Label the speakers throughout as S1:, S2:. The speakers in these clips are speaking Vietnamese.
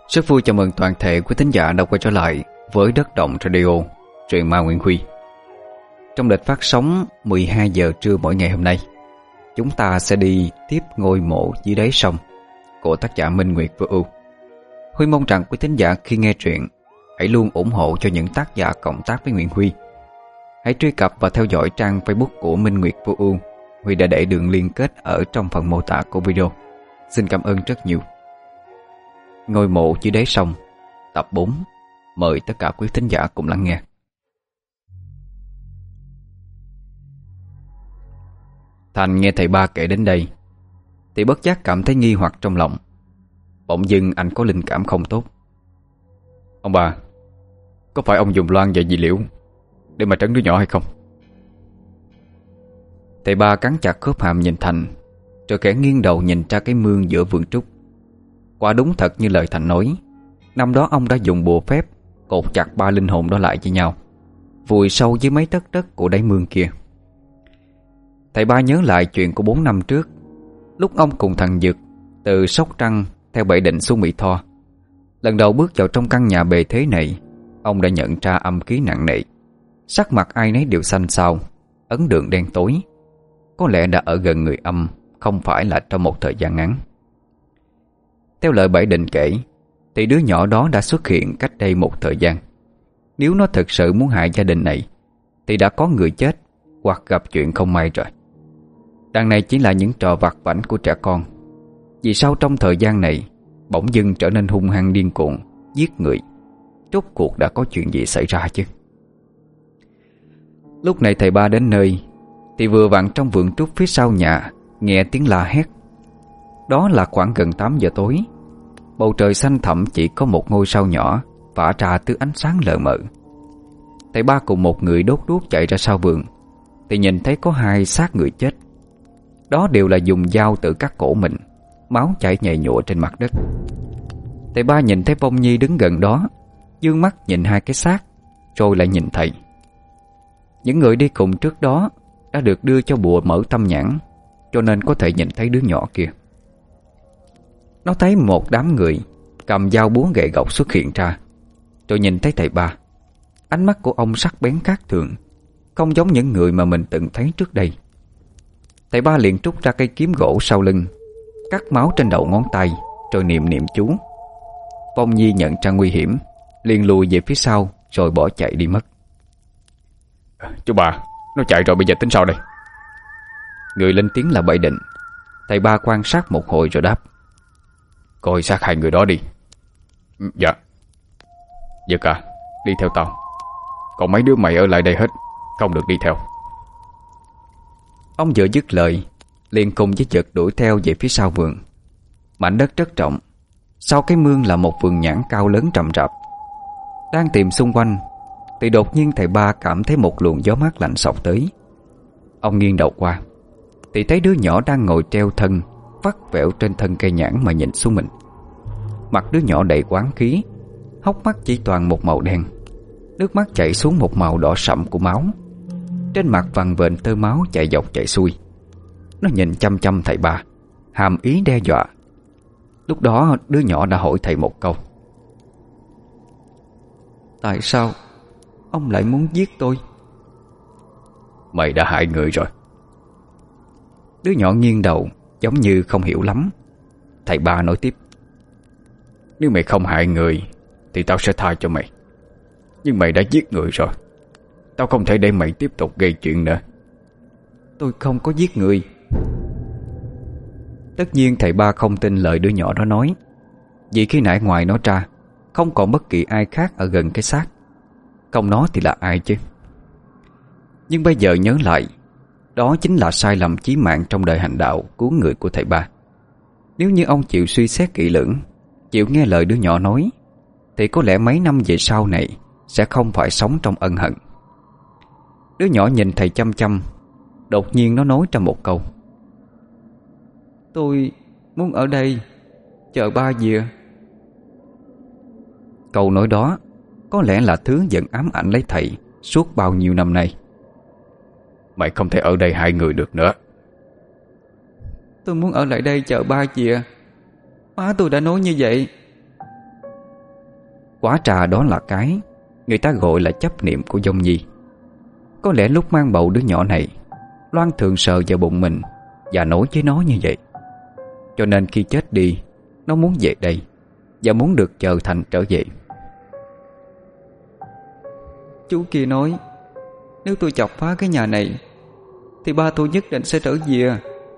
S1: Rất vui chào mừng toàn thể quý thính giả đã quay trở lại với Đất Động Radio, truyện ma Nguyễn Huy. Trong lịch phát sóng 12 giờ trưa mỗi ngày hôm nay, chúng ta sẽ đi tiếp Ngôi Mộ Dưới Đáy Sông của tác giả Minh Nguyệt Vô Ưu. Huy mong rằng quý thính giả khi nghe truyện hãy luôn ủng hộ cho những tác giả cộng tác với Nguyễn Huy. Hãy truy cập và theo dõi trang Facebook của Minh Nguyệt Vô Ưu. Huy đã để đường liên kết ở trong phần mô tả của video. Xin cảm ơn rất nhiều. Ngôi Mộ Dưới Đáy Sông, tập 4. Mời tất cả quý thính giả cùng lắng nghe. Thành nghe thầy ba kể đến đây thì bất giác cảm thấy nghi hoặc trong lòng. Bỗng dưng anh có linh cảm không tốt. Ông bà, có phải ông dùng loan và dị liễu để mà trấn đứa nhỏ hay không? Thầy ba cắn chặt khớp hàm nhìn Thành, rồi khẽ nghiêng đầu nhìn ra cái mương giữa vườn trúc. Quả đúng thật như lời Thành nói, năm đó ông đã dùng bùa phép cột chặt ba linh hồn đó lại với nhau, vùi sâu dưới mấy tấc đất của đáy mương kia. Thầy ba nhớ lại chuyện của 4 năm trước, lúc ông cùng thằng Dực từ Sóc Trăng theo Bảy Định xuống Mỹ Tho. Lần đầu bước vào trong căn nhà bề thế này, ông đã nhận ra âm khí nặng nề. Sắc mặt ai nấy đều xanh xao, ấn đường đen tối. Có lẽ đã ở gần người âm, không phải là trong một thời gian ngắn. Theo lời Bảy Định kể, thì đứa nhỏ đó đã xuất hiện cách đây một thời gian. Nếu nó thực sự muốn hại gia đình này thì đã có người chết hoặc gặp chuyện không may rồi. Đằng này chỉ là những trò vặt vãnh của trẻ con. Vì sao trong thời gian này bỗng dưng trở nên hung hăng điên cuồng, giết người? Rốt cuộc đã có chuyện gì xảy ra chứ? Lúc này thầy ba đến nơi thì vừa vặn trong vườn trúc phía sau nhà nghe tiếng la hét. Đó là khoảng gần 8 giờ tối. Bầu trời xanh thẳm chỉ có một ngôi sao nhỏ phả ra thứ ánh sáng lờ mờ. Thầy ba cùng một người đốt đuốc chạy ra sau vườn thì nhìn thấy có 2 xác người chết. Đó đều là dùng dao tự cắt cổ mình, máu chảy nhầy nhụa trên mặt đất. Thầy ba nhìn thấy Phong Nhi đứng gần đó, dương mắt nhìn 2 cái xác, rồi lại nhìn thầy. Những người đi cùng trước đó đã được đưa cho bùa mở tâm nhãn, cho nên có thể nhìn thấy đứa nhỏ kia. Nó thấy một đám người cầm dao búa gậy gộc xuất hiện ra, rồi nhìn thấy thầy ba. Ánh mắt của ông sắc bén khác thường, không giống những người mà mình từng thấy trước đây. Thầy ba liền trút ra cây kiếm gỗ sau lưng, cắt máu trên đầu ngón tay, rồi niệm chú. Phong Nhi nhận ra nguy hiểm, liền lùi về phía sau, rồi bỏ chạy đi mất.
S2: Chú bà, nó chạy rồi, bây giờ tính sao đây?
S1: Người lên tiếng là Bảy Định. Thầy ba quan sát một hồi rồi đáp:
S2: Coi xác 2 người đó đi. Dạ. Dực à, đi theo tao. Còn mấy đứa mày ở lại đây hết, không được đi theo.
S1: Ông vừa dứt lời liền cùng với Dực đuổi theo về phía sau vườn. Mảnh đất rất rộng, sau cái mương là một vườn nhãn cao lớn rậm rạp. Đang tìm xung quanh thì đột nhiên thầy ba cảm thấy một luồng gió mát lạnh xộc tới. Ông nghiêng đầu qua thì thấy đứa nhỏ đang ngồi treo thân vắt vẻo trên thân cây nhãn mà nhìn xuống mình. Mặt đứa nhỏ đầy oán khí, hốc mắt chỉ toàn một màu đen, nước mắt chảy xuống một màu đỏ sậm của máu. Trên mặt vằn vện tơ máu chạy dọc chạy xuôi. Nó nhìn chăm chăm thầy ba, hàm ý đe dọa. Lúc đó đứa nhỏ đã hỏi thầy một câu: Tại sao ông lại muốn giết tôi?
S2: Mày đã hại người rồi.
S1: Đứa nhỏ nghiêng đầu giống như không hiểu lắm. Thầy ba nói tiếp:
S2: Nếu mày không hại người thì tao sẽ tha cho mày. Nhưng mày đã giết người rồi, tao không thể để mày tiếp tục gây chuyện nữa.
S1: Tôi không có giết người. Tất nhiên thầy ba không tin lời đứa nhỏ đó nói, vì khi nãy ngoài nó ra không còn bất kỳ ai khác ở gần cái xác. Không nó thì là ai chứ? Nhưng bây giờ nhớ lại, đó chính là sai lầm chí mạng trong đời hành đạo cứu người của thầy ba. Nếu như ông chịu suy xét kỹ lưỡng, chịu nghe lời đứa nhỏ nói, thì có lẽ mấy năm về sau này sẽ không phải sống trong ân hận. Đứa nhỏ nhìn thầy chăm chăm. Đột nhiên nó nói ra một câu: Tôi muốn ở đây chờ ba về. Câu nói đó có lẽ là thứ vẫn ám ảnh lấy thầy suốt bao nhiêu năm nay.
S2: Mày không thể ở đây hại người được nữa.
S1: Tôi muốn ở lại đây chờ ba về. Má tôi đã nói như vậy. Quả trà đó là cái người ta gọi là chấp niệm của Dung Nhi. Có lẽ lúc mang bầu đứa nhỏ này, Loan thường sờ vào bụng mình và nói với nó như vậy. Cho nên khi chết đi, nó muốn về đây và muốn được chờ Thành trở về. Chú kia nói nếu tôi chọc phá cái nhà này thì ba tôi nhất định sẽ trở về.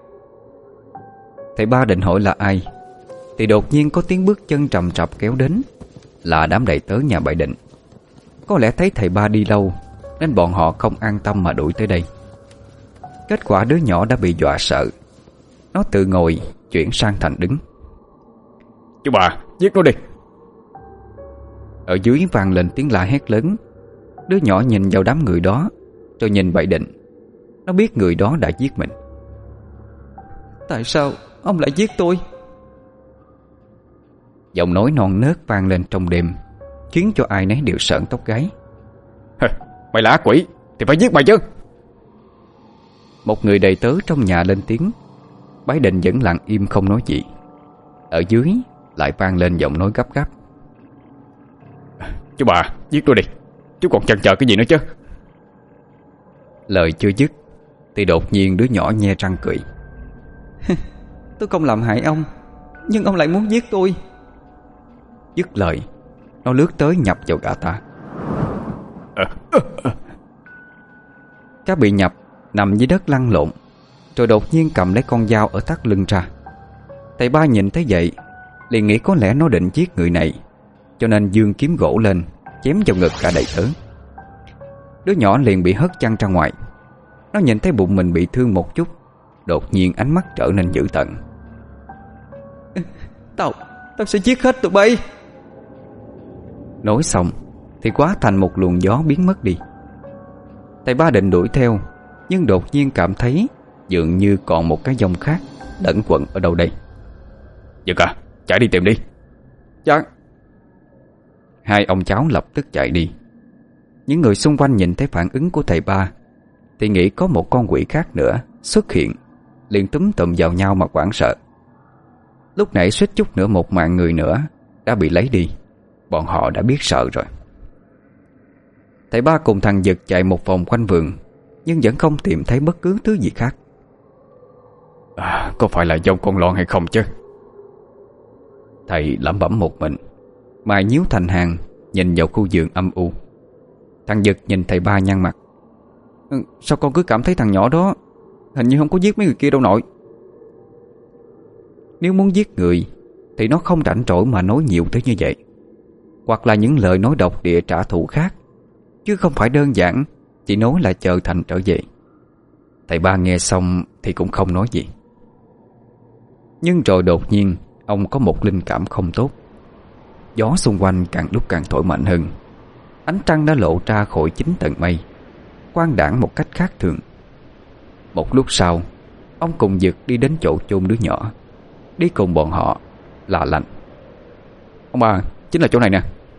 S1: Thầy ba định hỏi là ai thì đột nhiên có tiếng bước chân trầm trập kéo đến. Là đám đầy tớ nhà Bảy Định. Có lẽ thấy thầy ba đi lâu nên bọn họ không an tâm mà đuổi tới đây. Kết quả đứa nhỏ đã bị dọa sợ. Nó tự ngồi chuyển sang thành đứng.
S2: Chú bà, giết nó đi.
S1: Ở dưới vang lên tiếng la hét lớn. Đứa nhỏ nhìn vào đám người đó, rồi nhìn Bảy Định. Nó biết người đó đã giết mình. Tại sao ông lại giết tôi? Giọng nói non nớt vang lên trong đêm, khiến cho ai nấy đều sởn tóc gáy.
S2: Mày là ác quỷ thì phải giết mày chứ.
S1: Một người đầy tớ trong nhà lên tiếng. Bái Định vẫn lặng im không nói gì. Ở dưới lại vang lên giọng nói gấp gáp.
S2: Chú bà, giết tôi đi. Chú còn chần chờ cái gì nữa chứ?
S1: Lời chưa dứt thì đột nhiên đứa nhỏ nhe răng cười. Tôi không làm hại ông, nhưng ông lại muốn giết tôi. Dứt lời, nó lướt tới nhập vào gã ta. Cá bị nhập nằm dưới đất lăn lộn, rồi đột nhiên cầm lấy con dao ở thắt lưng ra. Thầy ba nhìn thấy vậy liền nghĩ có lẽ nó định giết người này, cho nên giương kiếm gỗ lên chém vào ngực cả đầy tớ. Đứa nhỏ liền bị hất văng ra ngoài. Nó nhìn thấy bụng mình bị thương một chút, đột nhiên ánh mắt trở nên dữ tợn. Tao sẽ giết hết tụi bay. Nói xong thì hóa thành một luồng gió biến mất đi. Thầy ba định đuổi theo, nhưng đột nhiên cảm thấy dường như còn một cái dòng khác lẫn quẩn ở đâu đây.
S2: Dực à, chạy đi tìm đi.
S1: Dạ. Hai ông cháu lập tức chạy đi. Những người xung quanh nhìn thấy phản ứng của thầy ba thì nghĩ có một con quỷ khác nữa xuất hiện, liền túm tụm vào nhau mà hoảng sợ. Lúc nãy suýt chút nữa một mạng người nữa đã bị lấy đi. Bọn họ đã biết sợ rồi. Thầy ba cùng thằng Dực chạy một vòng quanh vườn, nhưng vẫn không tìm thấy bất cứ thứ gì khác.
S2: Có phải là dông con lon hay không chứ?
S1: Thầy lẩm bẩm một mình, mày nhíu thành hàng nhìn vào khu vườn âm u. Thằng Dực nhìn thầy ba nhăn mặt. Sao con cứ cảm thấy thằng nhỏ đó hình như không có giết mấy người kia đâu nội. Nếu muốn giết người thì nó không rảnh rỗi mà nói nhiều tới như vậy, hoặc là những lời nói độc địa trả thù khác, chứ không phải đơn giản chỉ nói là chờ Thành trở về. Thầy ba nghe xong thì cũng không nói gì. Nhưng rồi đột nhiên ông có một linh cảm không tốt. Gió xung quanh càng lúc càng thổi mạnh hơn. Ánh trăng đã lộ ra khỏi 9 tầng mây, quang đãng một cách khác thường. Một lúc sau, ông cùng Dực đi đến chỗ chôn đứa nhỏ. Đi cùng bọn họ là Lành.
S2: Ông bà, chính là chỗ này nè.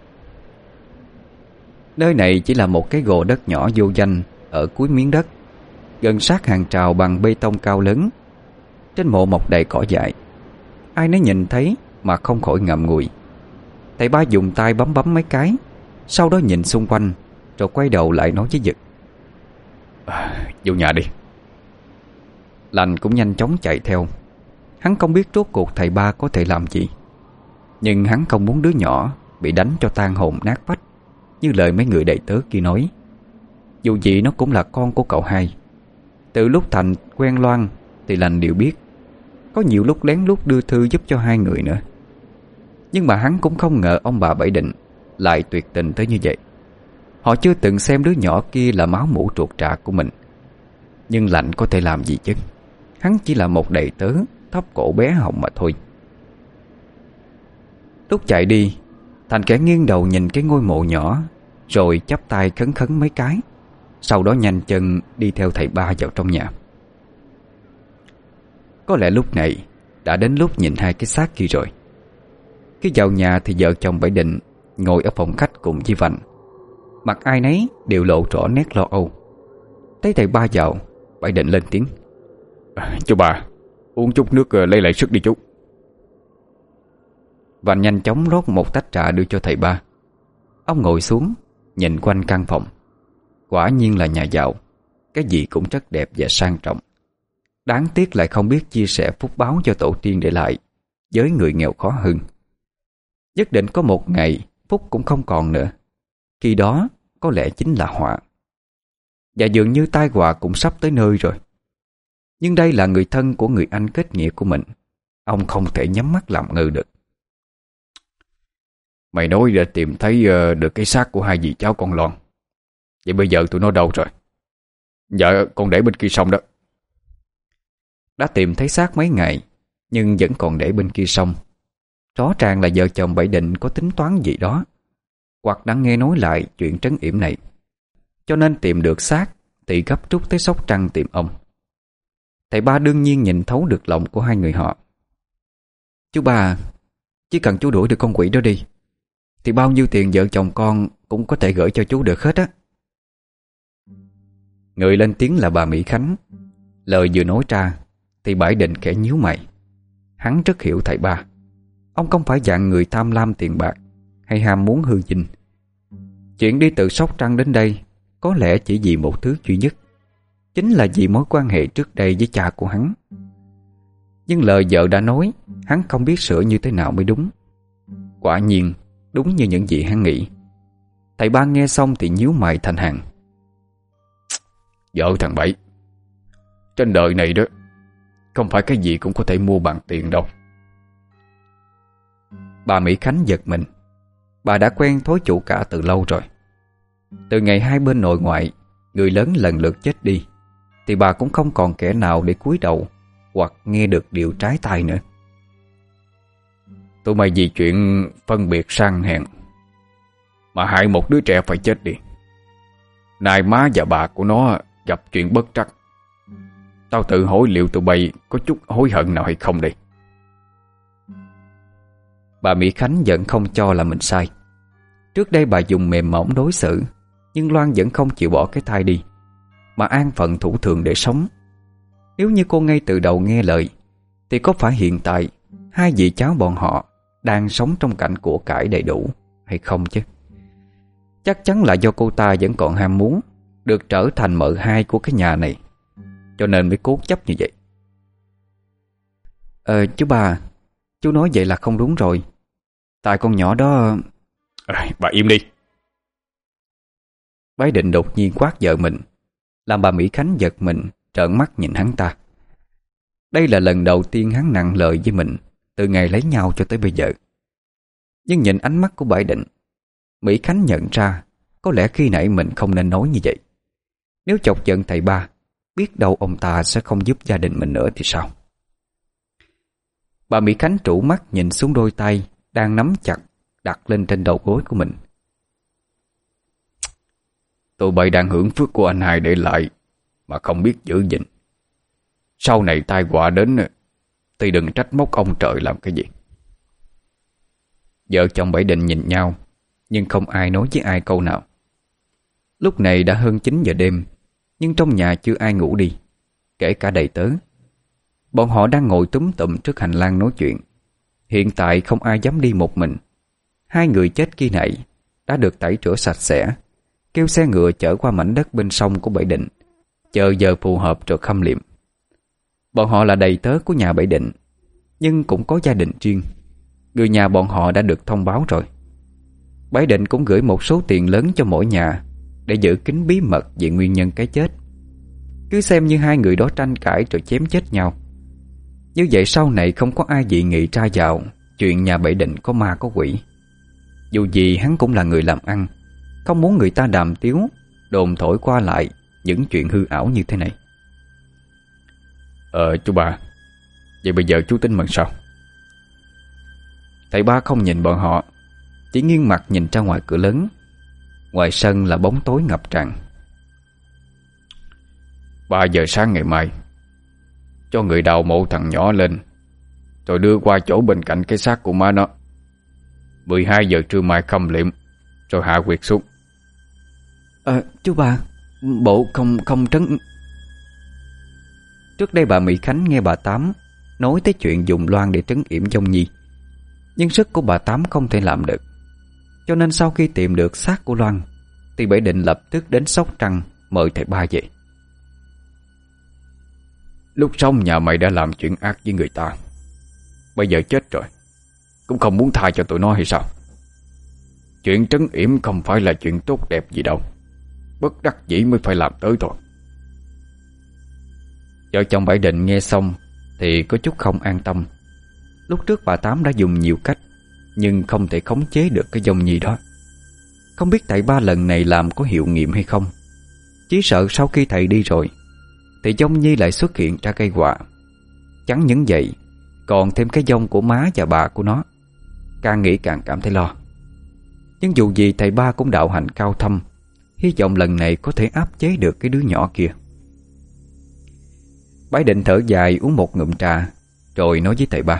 S1: Nơi này chỉ là một cái gò đất nhỏ vô danh ở cuối miếng đất, gần sát hàng rào bằng bê tông cao lớn. Trên mộ mọc đầy cỏ dại. Ai nấy nhìn thấy mà không khỏi ngậm ngùi. Thầy ba dùng tay bấm mấy cái, sau đó nhìn xung quanh, rồi quay đầu lại nói với Dực.
S2: Vô nhà đi.
S1: Lành cũng nhanh chóng chạy theo. Hắn không biết rốt cuộc thầy ba có thể làm gì, nhưng hắn không muốn đứa nhỏ bị đánh cho tan hồn nát phách như lời mấy người đầy tớ kia nói. Dù gì nó cũng là con của cậu hai. Từ lúc Thành quen Loan thì Lành đều biết. Có nhiều lúc lén lút đưa thư giúp cho hai người nữa. Nhưng mà hắn cũng không ngờ ông bà Bảy Định lại tuyệt tình tới như vậy. Họ chưa từng xem đứa nhỏ kia là máu mủ ruột rà của mình. Nhưng Lành có thể làm gì chứ? Hắn chỉ là một đầy tớ thấp cổ bé họng mà thôi. Lúc chạy đi, Thành kẻ nghiêng đầu nhìn cái ngôi mộ nhỏ, rồi chắp tay khấn khấn mấy cái, sau đó nhanh chân đi theo thầy ba vào trong nhà. Có lẽ lúc này đã đến lúc nhìn hai cái xác kia rồi. Khi vào nhà thì vợ chồng Bảy Định ngồi ở phòng khách cùng với Vành. Mặt ai nấy đều lộ rõ nét lo âu. Thấy thầy ba vào, Bảy Định lên tiếng.
S2: Chú bà, uống chút nước lấy lại sức đi chú.
S1: Vành nhanh chóng rót một tách trà đưa cho thầy ba. Ông ngồi xuống, nhìn quanh căn phòng. Quả nhiên là nhà giàu, cái gì cũng rất đẹp và sang trọng. Đáng tiếc lại không biết chia sẻ phúc báo cho tổ tiên để lại với người nghèo khó hơn. Nhất định có một ngày phúc cũng không còn nữa. Khi đó có lẽ chính là họa. Và dường như tai họa cũng sắp tới nơi rồi. Nhưng đây là người thân của người anh kết nghĩa của mình. Ông không thể nhắm mắt làm ngơ được.
S2: Mày nói đã tìm thấy được cái xác của hai dì cháu con Loan. Vậy bây giờ tụi nó đâu rồi? Dạ con để bên kia sông đó.
S1: Đã tìm thấy xác mấy ngày, nhưng vẫn còn để bên kia sông. Rõ ràng là vợ chồng Bảy Định có tính toán gì đó, hoặc đã nghe nói lại chuyện trấn yểm này, cho nên tìm được xác thì gấp rút tới Sóc Trăng tìm ông. Thầy ba đương nhiên nhìn thấu được lòng của hai người họ. Chú ba, chỉ cần chú đuổi được con quỷ đó đi thì bao nhiêu tiền vợ chồng con cũng có thể gửi cho chú được hết á. Người lên tiếng là bà Mỹ Khánh. Lời vừa nói ra thì Bảy Định khẽ nhíu mày. Hắn rất hiểu thầy ba. Ông không phải dạng người tham lam tiền bạc hay ham muốn hư vinh. Chuyện đi từ Sóc Trăng đến đây có lẽ chỉ vì một thứ duy nhất, chính là vì mối quan hệ trước đây với cha của hắn. Nhưng lời vợ đã nói, hắn không biết sửa như thế nào mới đúng. Quả nhiên đúng như những gì hắn nghĩ. Thầy ba nghe xong thì nhíu mày thành hàng.
S2: Vợ thằng Bảy, trên đời này đó, không phải cái gì cũng có thể mua bằng tiền đâu.
S1: Bà Mỹ Khánh giật mình. Bà đã quen thói chủ cả từ lâu rồi. Từ ngày hai bên nội ngoại, người lớn lần lượt chết đi, thì bà cũng không còn kẻ nào để cúi đầu hoặc nghe được điều trái tai nữa.
S2: Tụi mày vì chuyện phân biệt sang hèn mà hại một đứa trẻ phải chết đi. Nay má và bà của nó gặp chuyện bất trắc, tao tự hỏi liệu tụi bay có chút hối hận nào hay không đây.
S1: Bà Mỹ Khánh vẫn không cho là mình sai. Trước đây bà dùng mềm mỏng đối xử, nhưng Loan vẫn không chịu bỏ cái thai đi, mà an phận thủ thường để sống. Nếu như cô ngay từ đầu nghe lời, thì có phải hiện tại hai vị cháu bọn họ đang sống trong cảnh của cải đầy đủ hay không chứ? Chắc chắn là do cô ta vẫn còn ham muốn được trở thành mợ hai của cái nhà này, cho nên mới cố chấp như vậy. Chú ba, chú nói vậy là không đúng rồi. Tại con nhỏ đó...
S2: Bà im đi.
S1: Bái Định đột nhiên quát vợ mình, làm bà Mỹ Khánh giật mình trợn mắt nhìn hắn ta. Đây là lần đầu tiên hắn nặng lời với mình từ ngày lấy nhau cho tới bây giờ. Nhưng nhìn ánh mắt của Bái Định, Mỹ Khánh nhận ra có lẽ khi nãy mình không nên nói như vậy. Nếu chọc giận thầy ba, biết đâu ông ta sẽ không giúp gia đình mình nữa thì sao? Bà Mỹ Khánh trụ mắt nhìn xuống đôi tay đang nắm chặt đặt lên trên đầu gối của mình.
S2: Tụi bay đang hưởng phước của anh hai để lại mà không biết giữ gìn. Sau này tai họa đến thì đừng trách móc ông trời làm cái gì.
S1: Vợ chồng Bảy Định nhìn nhau, nhưng không ai nói với ai câu nào. Lúc này đã hơn 9 giờ đêm, nhưng trong nhà chưa ai ngủ đi, kể cả đầy tớ. Bọn họ đang ngồi túm tụm trước hành lang nói chuyện. Hiện tại không ai dám đi một mình. Hai người chết kia này đã được tẩy rửa sạch sẽ, kêu xe ngựa chở qua mảnh đất bên sông của Bảy Định, chờ giờ phù hợp rồi khâm liệm. Bọn họ là đầy tớ của nhà Bảy Định, nhưng cũng có gia đình riêng. Người nhà bọn họ đã được thông báo rồi. Bảy Định cũng gửi một số tiền lớn cho mỗi nhà để giữ kín bí mật về nguyên nhân cái chết. Cứ xem như hai người đó tranh cãi rồi chém chết nhau. Như vậy sau này không có ai dị nghị tra vào chuyện nhà Bảy Định có ma có quỷ. Dù gì hắn cũng là người làm ăn, không muốn người ta đàm tiếu, đồn thổi qua lại những chuyện hư ảo như thế này.
S2: Chú ba, vậy bây giờ chú tính bằng sao?
S1: Thầy ba không nhìn bọn họ, chỉ nghiêng mặt nhìn ra ngoài cửa lớn. Ngoài sân là bóng tối ngập tràn.
S2: 3 giờ sáng ngày mai cho người đào mộ thằng nhỏ lên, rồi đưa qua chỗ bên cạnh cái xác của má nó. 12 giờ trưa mai khâm liệm, rồi hạ quyệt xuống.
S1: Chú ba, bộ không trấn... Trước đây bà Mỹ Khánh nghe bà Tám nói tới chuyện dùng loan để trấn yểm Dông Nhi, nhưng sức của bà Tám không thể làm được. Cho nên sau khi tìm được xác của Loan thì Bảy Định lập tức đến Sóc Trăng mời thầy ba về.
S2: Lúc sống nhà mày đã làm chuyện ác với người ta, bây giờ chết rồi cũng không muốn tha cho tụi nó hay sao? Chuyện trấn yểm không phải là chuyện tốt đẹp gì đâu, bất đắc dĩ mới phải làm tới thôi.
S1: Vợ chồng Bảy Định nghe xong thì có chút không an tâm. Lúc trước bà Tám đã dùng nhiều cách nhưng không thể khống chế được cái dông nhi đó. Không biết thầy ba lần này làm có hiệu nghiệm hay không. Chỉ sợ sau khi thầy đi rồi thì dông nhi lại xuất hiện ra gây họa. Chẳng những vậy, còn thêm cái dông của má và bà của nó. Càng nghĩ càng cảm thấy lo. Nhưng dù gì thầy ba cũng đạo hành cao thâm, hy vọng lần này có thể áp chế được cái đứa nhỏ kia. Bái Định thở dài uống một ngụm trà, rồi nói với thầy ba: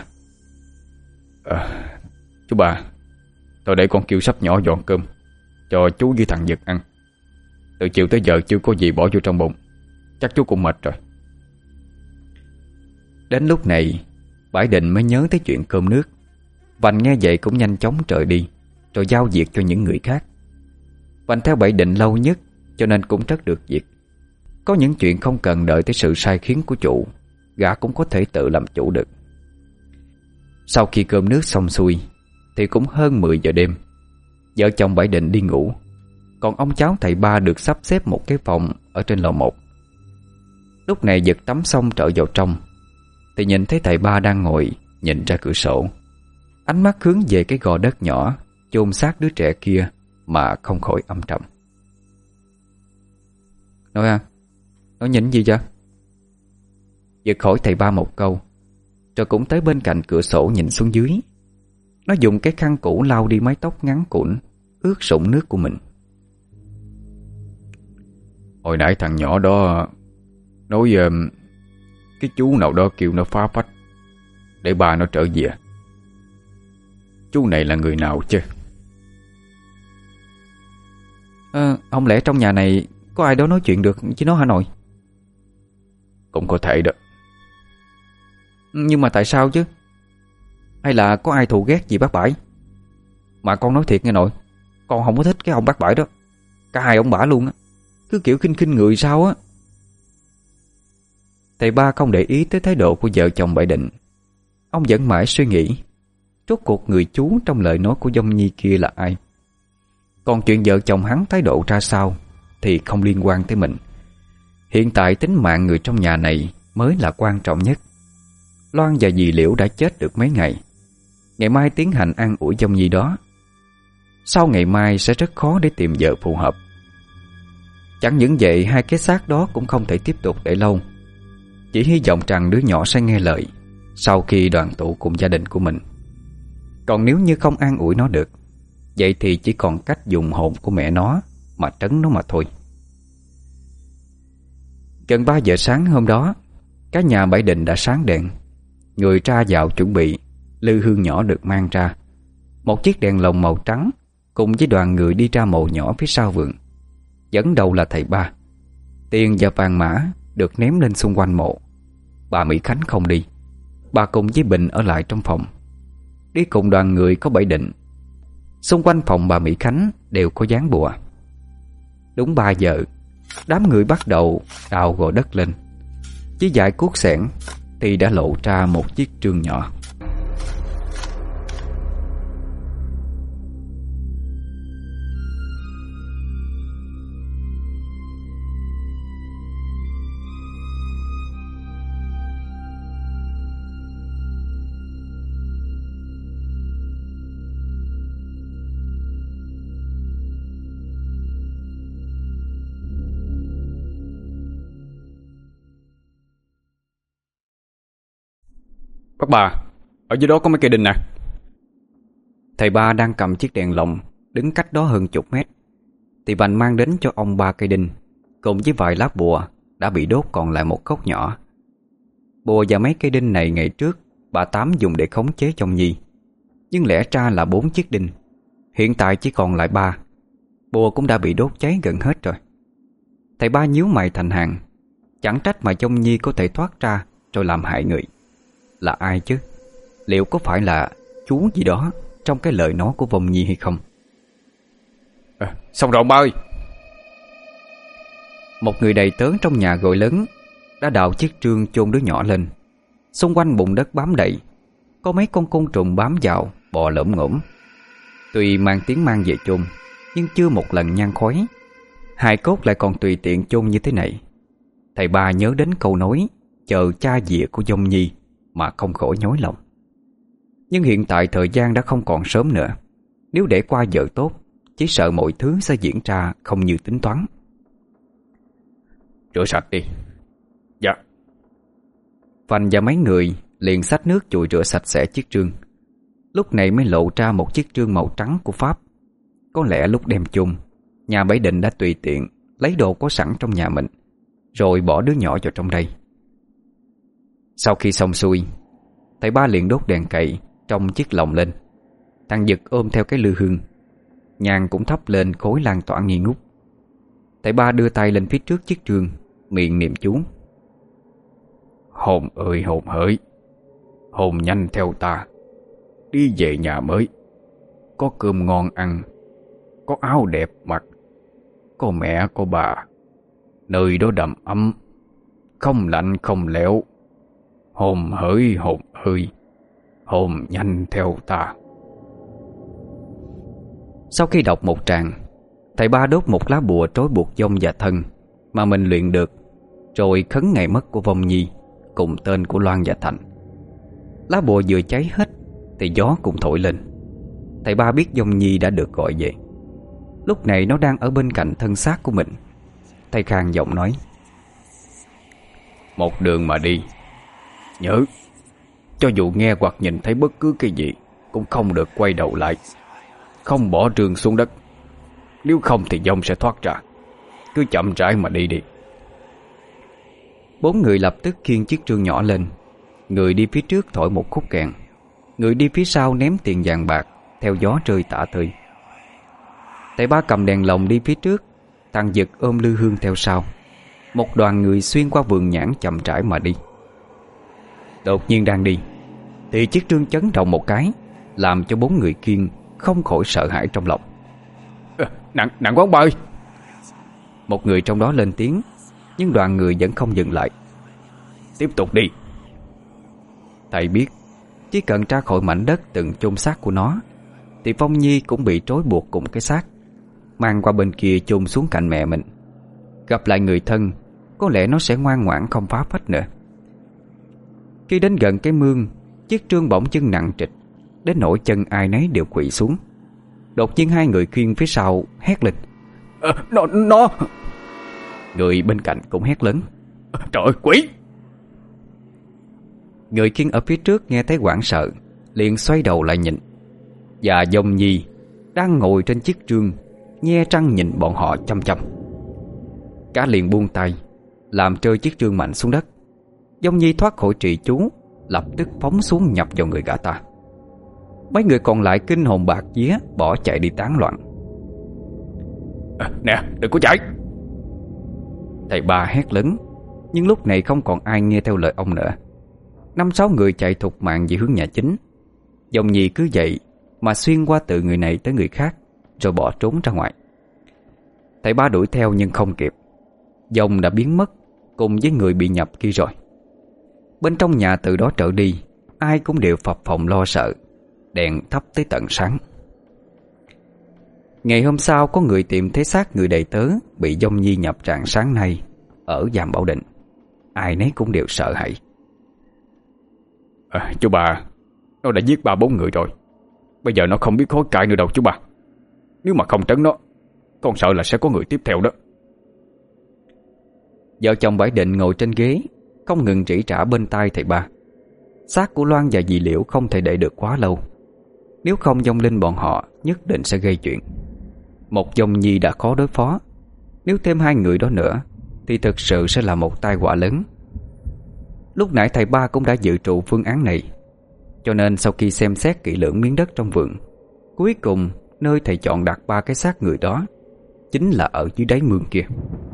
S2: Chú ba, tôi để con kêu sắp nhỏ dọn cơm cho chú với thằng Nhật ăn. Từ chiều tới giờ chưa có gì bỏ vô trong bụng, chắc chú cũng mệt rồi.
S1: Đến lúc này Bái Định mới nhớ tới chuyện cơm nước. Vành nghe vậy cũng nhanh chóng trời đi, rồi giao việc cho những người khác. Vành theo Bảy Định lâu nhất cho nên cũng rất được việc. Có những chuyện không cần đợi tới sự sai khiến của chủ, gã cũng có thể tự làm chủ được. Sau khi cơm nước xong xuôi thì cũng hơn 10 giờ đêm. Vợ chồng Bảy Định đi ngủ, còn ông cháu thầy ba được sắp xếp một cái phòng ở trên lầu 1. Lúc này Giật tắm xong trở vào trong thì nhìn thấy thầy ba đang ngồi nhìn ra cửa sổ, ánh mắt hướng về cái gò đất nhỏ chôn xác đứa trẻ kia mà không khỏi âm trầm. Nói nó nhìn gì vậy? Giật hỏi thầy ba một câu, rồi cũng tới bên cạnh cửa sổ nhìn xuống dưới. Nó dùng cái khăn cũ lau đi mái tóc ngắn cũn ướt sũng nước của mình.
S2: Hồi nãy thằng nhỏ đó nói cái chú nào đó kêu nó phá phách để ba nó trở về. Chú này là người nào chứ?
S1: Không lẽ trong nhà này có ai đó nói chuyện được chứ nó hả nội?
S2: Cũng có thể đó.
S1: Nhưng mà tại sao chứ? Hay là có ai thù ghét gì bác Bãi? Mà con nói thiệt nghe nội, con không có thích cái ông bác Bãi đó. Cả hai ông bả luôn á, cứ kiểu khinh khinh người sao á. Thầy ba không để ý tới thái độ của vợ chồng Bảy Định. Ông vẫn mãi suy nghĩ rốt cuộc người chú trong lời nói của dông nhi kia là ai. Còn chuyện vợ chồng hắn thái độ ra sao thì không liên quan tới mình. Hiện tại tính mạng người trong nhà này mới là quan trọng nhất. Loan và dì Liễu đã chết được mấy ngày. Ngày mai tiến hành an ủi dông nhi đó. Sau ngày mai sẽ rất khó để tìm vợ phù hợp. Chẳng những vậy, hai cái xác đó cũng không thể tiếp tục để lâu. Chỉ hy vọng rằng đứa nhỏ sẽ nghe lời sau khi đoàn tụ cùng gia đình của mình. Còn nếu như không an ủi nó được, vậy thì chỉ còn cách dùng hồn của mẹ nó mà trấn nó mà thôi. Gần 3 giờ sáng hôm đó, cả nhà Bảy Định đã sáng đèn. Người ra vào chuẩn bị, lư hương nhỏ được mang ra. Một chiếc đèn lồng màu trắng cùng với đoàn người đi ra mộ nhỏ phía sau vườn. Dẫn đầu là thầy ba. Tiền và vàng mã được ném lên xung quanh mộ. Bà Mỹ Khánh không đi. Bà cùng với Bình ở lại trong phòng. Đi cùng đoàn người có Bảy Định. Xung quanh phòng bà Mỹ Khánh đều có dán bùa. Đúng 3 giờ, đám người bắt đầu đào gò đất lên. Chỉ vài cuốc xẻng thì đã lộ ra một chiếc trương nhỏ.
S2: Bác bà, ở dưới đó có mấy cây đinh nè.
S1: Thầy ba đang cầm chiếc đèn lồng đứng cách đó hơn chục mét thì Bành mang đến cho ông 3 cây đinh cùng với vài lá bùa đã bị đốt còn lại một gốc nhỏ. Bùa và mấy cây đinh này ngày trước bà Tám dùng để khống chế Trong Nhi, nhưng lẽ ra là 4 chiếc đinh. Hiện tại chỉ còn lại 3. Bùa cũng đã bị đốt cháy gần hết rồi. Thầy ba nhíu mày thành hàng. Chẳng trách mà Trong Nhi có thể thoát ra rồi làm hại người. Là ai chứ? Liệu có phải là chú gì đó trong cái lời nói của Vong Nhi hay không?
S2: Xong rồi ông ba ơi.
S1: Một người đầy tớ trong nhà gọi lớn đã đào chiếc trương chôn đứa nhỏ lên. Xung quanh bùn đất bám đầy, có mấy con côn trùng bám vào bò lởm ngởm. Tuy mang tiếng mang về chôn, nhưng chưa một lần nhang khói. Hài cốt lại còn tùy tiện chôn như thế này. Thầy ba nhớ đến câu nói chờ cha dịa của Dông Nhi mà không khỏi nhói lòng. Nhưng hiện tại thời gian đã không còn sớm nữa. Nếu để qua giờ tốt, chỉ sợ mọi thứ sẽ diễn ra không như tính toán.
S2: Rửa sạch đi. Dạ.
S1: Phành và mấy người liền xách nước chùi rửa sạch sẽ chiếc trương. Lúc này mới lộ ra một chiếc trương màu trắng của Pháp. Có lẽ lúc đem chôn, nhà Bảy Định đã tùy tiện lấy đồ có sẵn trong nhà mình, rồi bỏ đứa nhỏ vào trong đây. Sau khi xong xuôi, thầy ba liền đốt đèn cậy trong chiếc lồng lên. Thằng Dực ôm theo cái lư hương, nhang cũng thắp lên khối lan tỏa nghi ngút. Thầy ba đưa tay lên phía trước chiếc trương, miệng niệm chú.
S2: Hồn ơi hồn hỡi, hồn nhanh theo ta, đi về nhà mới. Có cơm ngon ăn, có áo đẹp mặc, có mẹ có bà, nơi đó đầm ấm, không lạnh không lẽo. Hồn hỡi hồn ơi, hồn nhanh theo ta.
S1: Sau khi đọc một tràng, thầy ba đốt một lá bùa trói buộc Dông và thân mà mình luyện được, rồi khấn ngày mất của Vong Nhi cùng tên của Loan và Thành. Lá bùa vừa cháy hết thì gió cũng thổi lên. Thầy ba biết Vong Nhi đã được gọi về. Lúc này nó đang ở bên cạnh thân xác của mình. Thầy khàn giọng nói:
S2: một đường mà đi, nhớ, cho dù nghe hoặc nhìn thấy bất cứ cái gì cũng không được quay đầu lại, không bỏ trường xuống đất. Nếu không thì Dông sẽ thoát ra. Cứ chậm rãi mà đi đi.
S1: 4 người lập tức khiêng chiếc trương nhỏ lên. Người đi phía trước thổi một khúc kèn, người đi phía sau ném tiền vàng bạc theo gió rơi tả tơi. Thầy ba cầm đèn lồng đi phía trước, thằng Dực ôm lư hương theo sau. Một đoàn người xuyên qua vườn nhãn chậm rãi mà đi. Đột nhiên đang đi thì chiếc trương chấn động một cái, làm cho 4 người khiêng không khỏi sợ hãi trong lòng.
S2: Nặng quá ông ba ơi.
S1: Một người trong đó lên tiếng, nhưng đoàn người vẫn không dừng lại.
S2: Tiếp tục đi.
S1: Thầy biết chỉ cần ra khỏi mảnh đất từng chôn xác của nó thì Phong Nhi cũng bị trói buộc cùng cái xác, mang qua bên kia chôn xuống cạnh mẹ mình. Gặp lại người thân, có lẽ nó sẽ ngoan ngoãn không phá phách nữa. Khi đến gần cái mương, chiếc trương bỗng chân nặng trịch đến nỗi chân ai nấy đều quỵ xuống. Đột nhiên 2 người khiêng phía sau hét lên:
S2: Nó.
S1: Người bên cạnh cũng hét lớn:
S2: Trời ơi, quỷ!
S1: Người khiêng ở phía trước nghe thấy hoảng sợ, liền xoay đầu lại nhìn. Và Dông Nhi đang ngồi trên chiếc trương, nhe răng nhìn bọn họ chăm chăm. Cả liền buông tay, làm rơi chiếc trương mạnh xuống đất. Dông Nhi thoát khỏi trì chú, lập tức phóng xuống nhập vào người gã ta. Mấy người còn lại kinh hồn bạt vía, bỏ chạy đi tán loạn.
S2: Nè, đừng có chạy!
S1: Thầy ba hét lớn, nhưng lúc này không còn ai nghe theo lời ông nữa. 5-6 người chạy thục mạng về hướng nhà chính. Dông Nhi cứ vậy mà xuyên qua từ người này tới người khác, rồi bỏ trốn ra ngoài. Thầy ba đuổi theo nhưng không kịp. Dông đã biến mất cùng với người bị nhập kia rồi. Bên trong nhà từ đó trở đi, ai cũng đều phập phồng lo sợ, đèn thắp tới tận sáng. Ngày hôm sau có người tìm thấy xác người đầy tớ bị Dông Nhi nhập rạng sáng nay ở Giàm Bảo Định. Ai nấy cũng đều sợ hãi.
S2: Chú bà, nó đã giết 3-4 người rồi. Bây giờ nó không biết hối cải nữa đâu chú bà. Nếu mà không trấn nó, con sợ là sẽ có người tiếp theo đó.
S1: Vợ chồng Bảy Định ngồi trên ghế, không ngừng rỉ rả bên tai thầy ba. Xác của Loan và dì Liễu không thể để được quá lâu. Nếu không vong linh bọn họ nhất định sẽ gây chuyện. Một Dông Nhi đã khó đối phó, nếu thêm 2 người đó nữa thì thực sự sẽ là một tai họa lớn. Lúc nãy thầy ba cũng đã dự trù phương án này, cho nên sau khi xem xét kỹ lưỡng miếng đất trong vườn, cuối cùng nơi thầy chọn đặt 3 cái xác người đó chính là ở dưới đáy mương kia.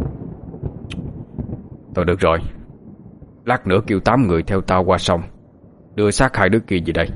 S2: Thôi được rồi, lát nữa kêu 8 người theo tao qua sông, đưa xác 2 đứa kia về đây.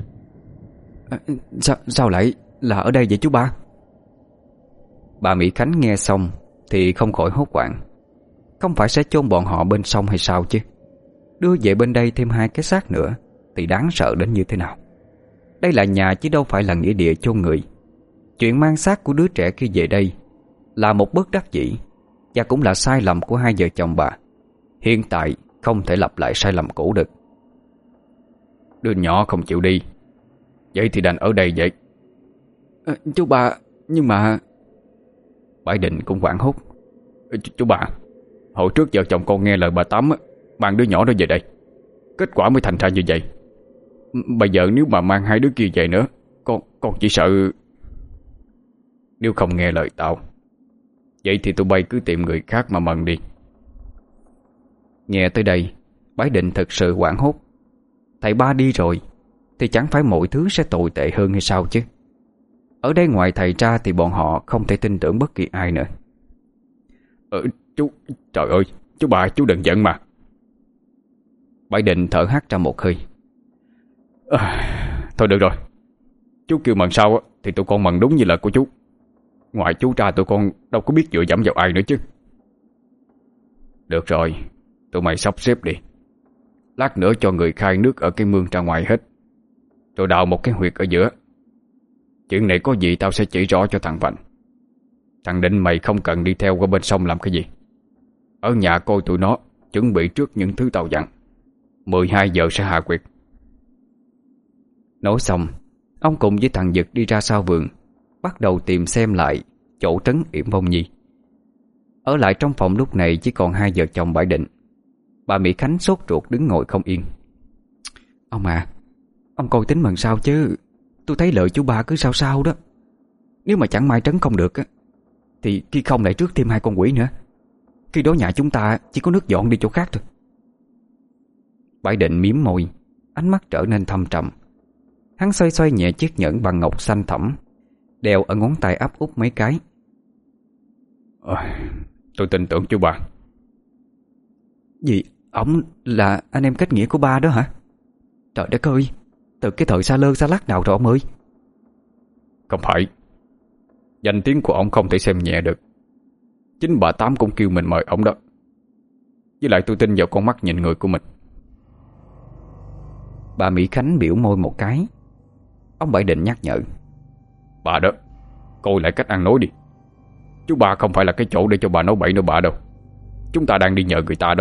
S1: – Sao lại là ở đây vậy chú ba? Bà Mỹ Khánh nghe xong thì không khỏi hốt hoảng. Không phải sẽ chôn bọn họ bên sông hay sao chứ? Đưa về bên đây thêm 2 cái xác nữa thì đáng sợ đến như thế nào? Đây là nhà chứ đâu phải là nghĩa địa chôn người. Chuyện mang xác của đứa trẻ kia về đây là một bất đắc dĩ, và cũng là sai lầm của 2 vợ chồng bà. Hiện tại không thể lặp lại sai lầm cũ được.
S2: Đứa nhỏ không chịu đi, vậy thì đành ở đây vậy.
S1: Chú ba, nhưng mà...
S2: Bãi Định cũng hoảng hốt. Chú bà, hồi trước vợ chồng con nghe lời bà Tám mang đứa nhỏ đó về đây, kết quả mới thành ra như vậy. Bây giờ nếu mà mang 2 đứa kia về nữa, con chỉ sợ... Nếu không nghe lời tao, vậy thì tụi bay cứ tìm người khác mà mần đi.
S1: Nghe tới đây, Bái Định thật sự hoảng hốt. Thầy ba đi rồi thì chẳng phải mọi thứ sẽ tồi tệ hơn hay sao chứ? Ở đây ngoài thầy ra thì bọn họ không thể tin tưởng bất kỳ ai nữa.
S2: Chú... Trời ơi, chú bà, chú đừng giận mà.
S1: Bái Định thở hắt ra một hơi.
S2: Thôi được rồi, chú kêu mần sao thì tụi con mần đúng như lời của chú. Ngoài chú ra tụi con đâu có biết dựa dẫm vào ai nữa chứ. Được rồi, tụi mày sắp xếp đi. Lát nữa cho người khai nước ở cái mương ra ngoài hết, rồi đào một cái huyệt ở giữa. Chuyện này có gì tao sẽ chỉ rõ cho thằng Vành. Thằng Định mày không cần đi theo qua bên sông làm cái gì. Ở nhà coi tụi nó chuẩn bị trước những thứ tao dặn. 12 giờ sẽ hạ quyệt.
S1: Nói xong, ông cùng với thằng Dực đi ra sau vườn, bắt đầu tìm xem lại chỗ trấn yểm Vong Nhi. Ở lại trong phòng lúc này chỉ còn 2 vợ chồng Bãi Định. Bà Mỹ Khánh sốt ruột đứng ngồi không yên. Ông à, ông coi tính mần sao chứ? Tôi thấy lợi chú ba cứ sao sao đó. Nếu mà chẳng may trấn không được á, thì khi không lại trước thêm 2 con quỷ nữa. Khi đó nhà chúng ta chỉ có nước dọn đi chỗ khác thôi. Bãi Định mím môi, ánh mắt trở nên thâm trầm. Hắn xoay xoay nhẹ chiếc nhẫn bằng ngọc xanh thẫm, đeo ở ngón tay áp út mấy cái.
S2: Tôi tin tưởng chú ba.
S1: Gì? Ổng là anh em kết nghĩa của ba đó hả? Trời đất ơi, từ cái thời xa lơ xa lắc nào rồi ông ơi?
S2: Không phải. Danh tiếng của ông không thể xem nhẹ được. Chính bà Tám cũng kêu mình mời ông đó. Với lại tôi tin vào con mắt nhìn người của mình.
S1: Bà Mỹ Khánh biểu môi một cái. Ông Bãi Định nhắc nhở.
S2: Bà đó, coi lại cách ăn nói đi. Chú bà không phải là cái chỗ để cho bà nói bậy nữa bà đâu. Chúng ta đang đi nhờ người ta đó.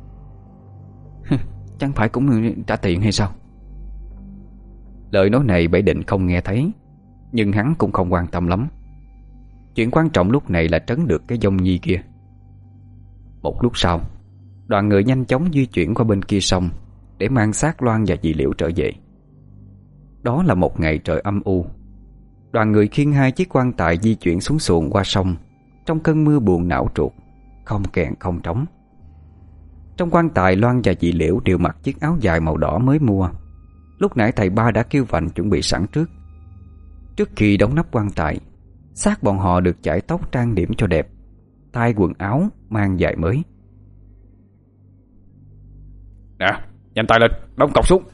S1: Chẳng phải cũng trả tiền hay sao? Lời nói này Bãi Định không nghe thấy, nhưng hắn cũng không quan tâm lắm. Chuyện quan trọng lúc này là trấn được cái Vong Nhi kia. Một lúc sau, đoàn người nhanh chóng di chuyển qua bên kia sông để mang xác Loan và dì Liễu trở về. Đó là một ngày trời âm u. Đoàn người khiêng 2 chiếc quan tài di chuyển xuống xuồng qua sông trong cơn mưa buồn não truột, không kèn không trống. Trong quan tài, Loan và dì Liễu đều mặc chiếc áo dài màu đỏ mới mua. Lúc nãy thầy ba đã kêu Vành chuẩn bị sẵn trước. Trước khi đóng nắp quan tài, xác bọn họ được chải tóc trang điểm cho đẹp, thay quần áo, mang giày mới.
S2: Nè, nhanh tay lên, đóng cọc xuống.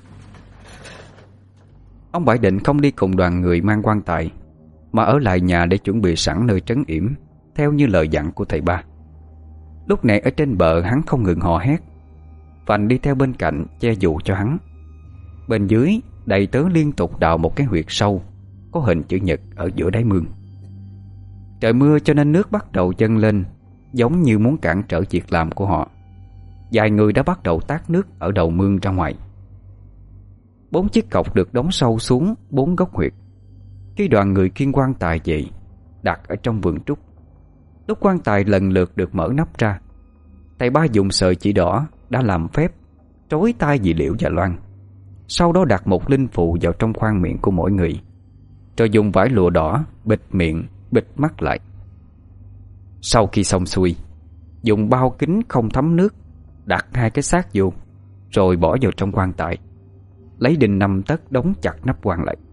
S1: Ông Bãi Định không đi cùng đoàn người mang quan tài, mà ở lại nhà để chuẩn bị sẵn nơi trấn yểm, theo như lời dặn của thầy ba. Lúc này ở trên bờ hắn không ngừng hò hét. Vành đi theo bên cạnh che dù cho hắn. Bên dưới đầy tớ liên tục đào một cái huyệt sâu có hình chữ nhật ở giữa đáy mương. Trời mưa cho nên nước bắt đầu dâng lên, giống như muốn cản trở việc làm của họ. Vài người đã bắt đầu tát nước ở đầu mương ra ngoài. 4 chiếc cọc được đóng sâu xuống 4 góc huyệt. Khi đoàn người khiêng quan tài về, đặt ở trong vườn trúc. Lúc quan tài lần lượt được mở nắp ra, thầy ba dùng sợi chỉ đỏ đã làm phép trói tay dì Liễu và Loan. Sau đó đặt một linh phù vào trong khoang miệng của mỗi người, rồi dùng vải lụa đỏ bịt miệng, bịt mắt lại. Sau khi xong xuôi, dùng bao kính không thấm nước đặt 2 cái xác vô, rồi bỏ vào trong quan tài, lấy đinh 5 tấc đóng chặt nắp quan lại.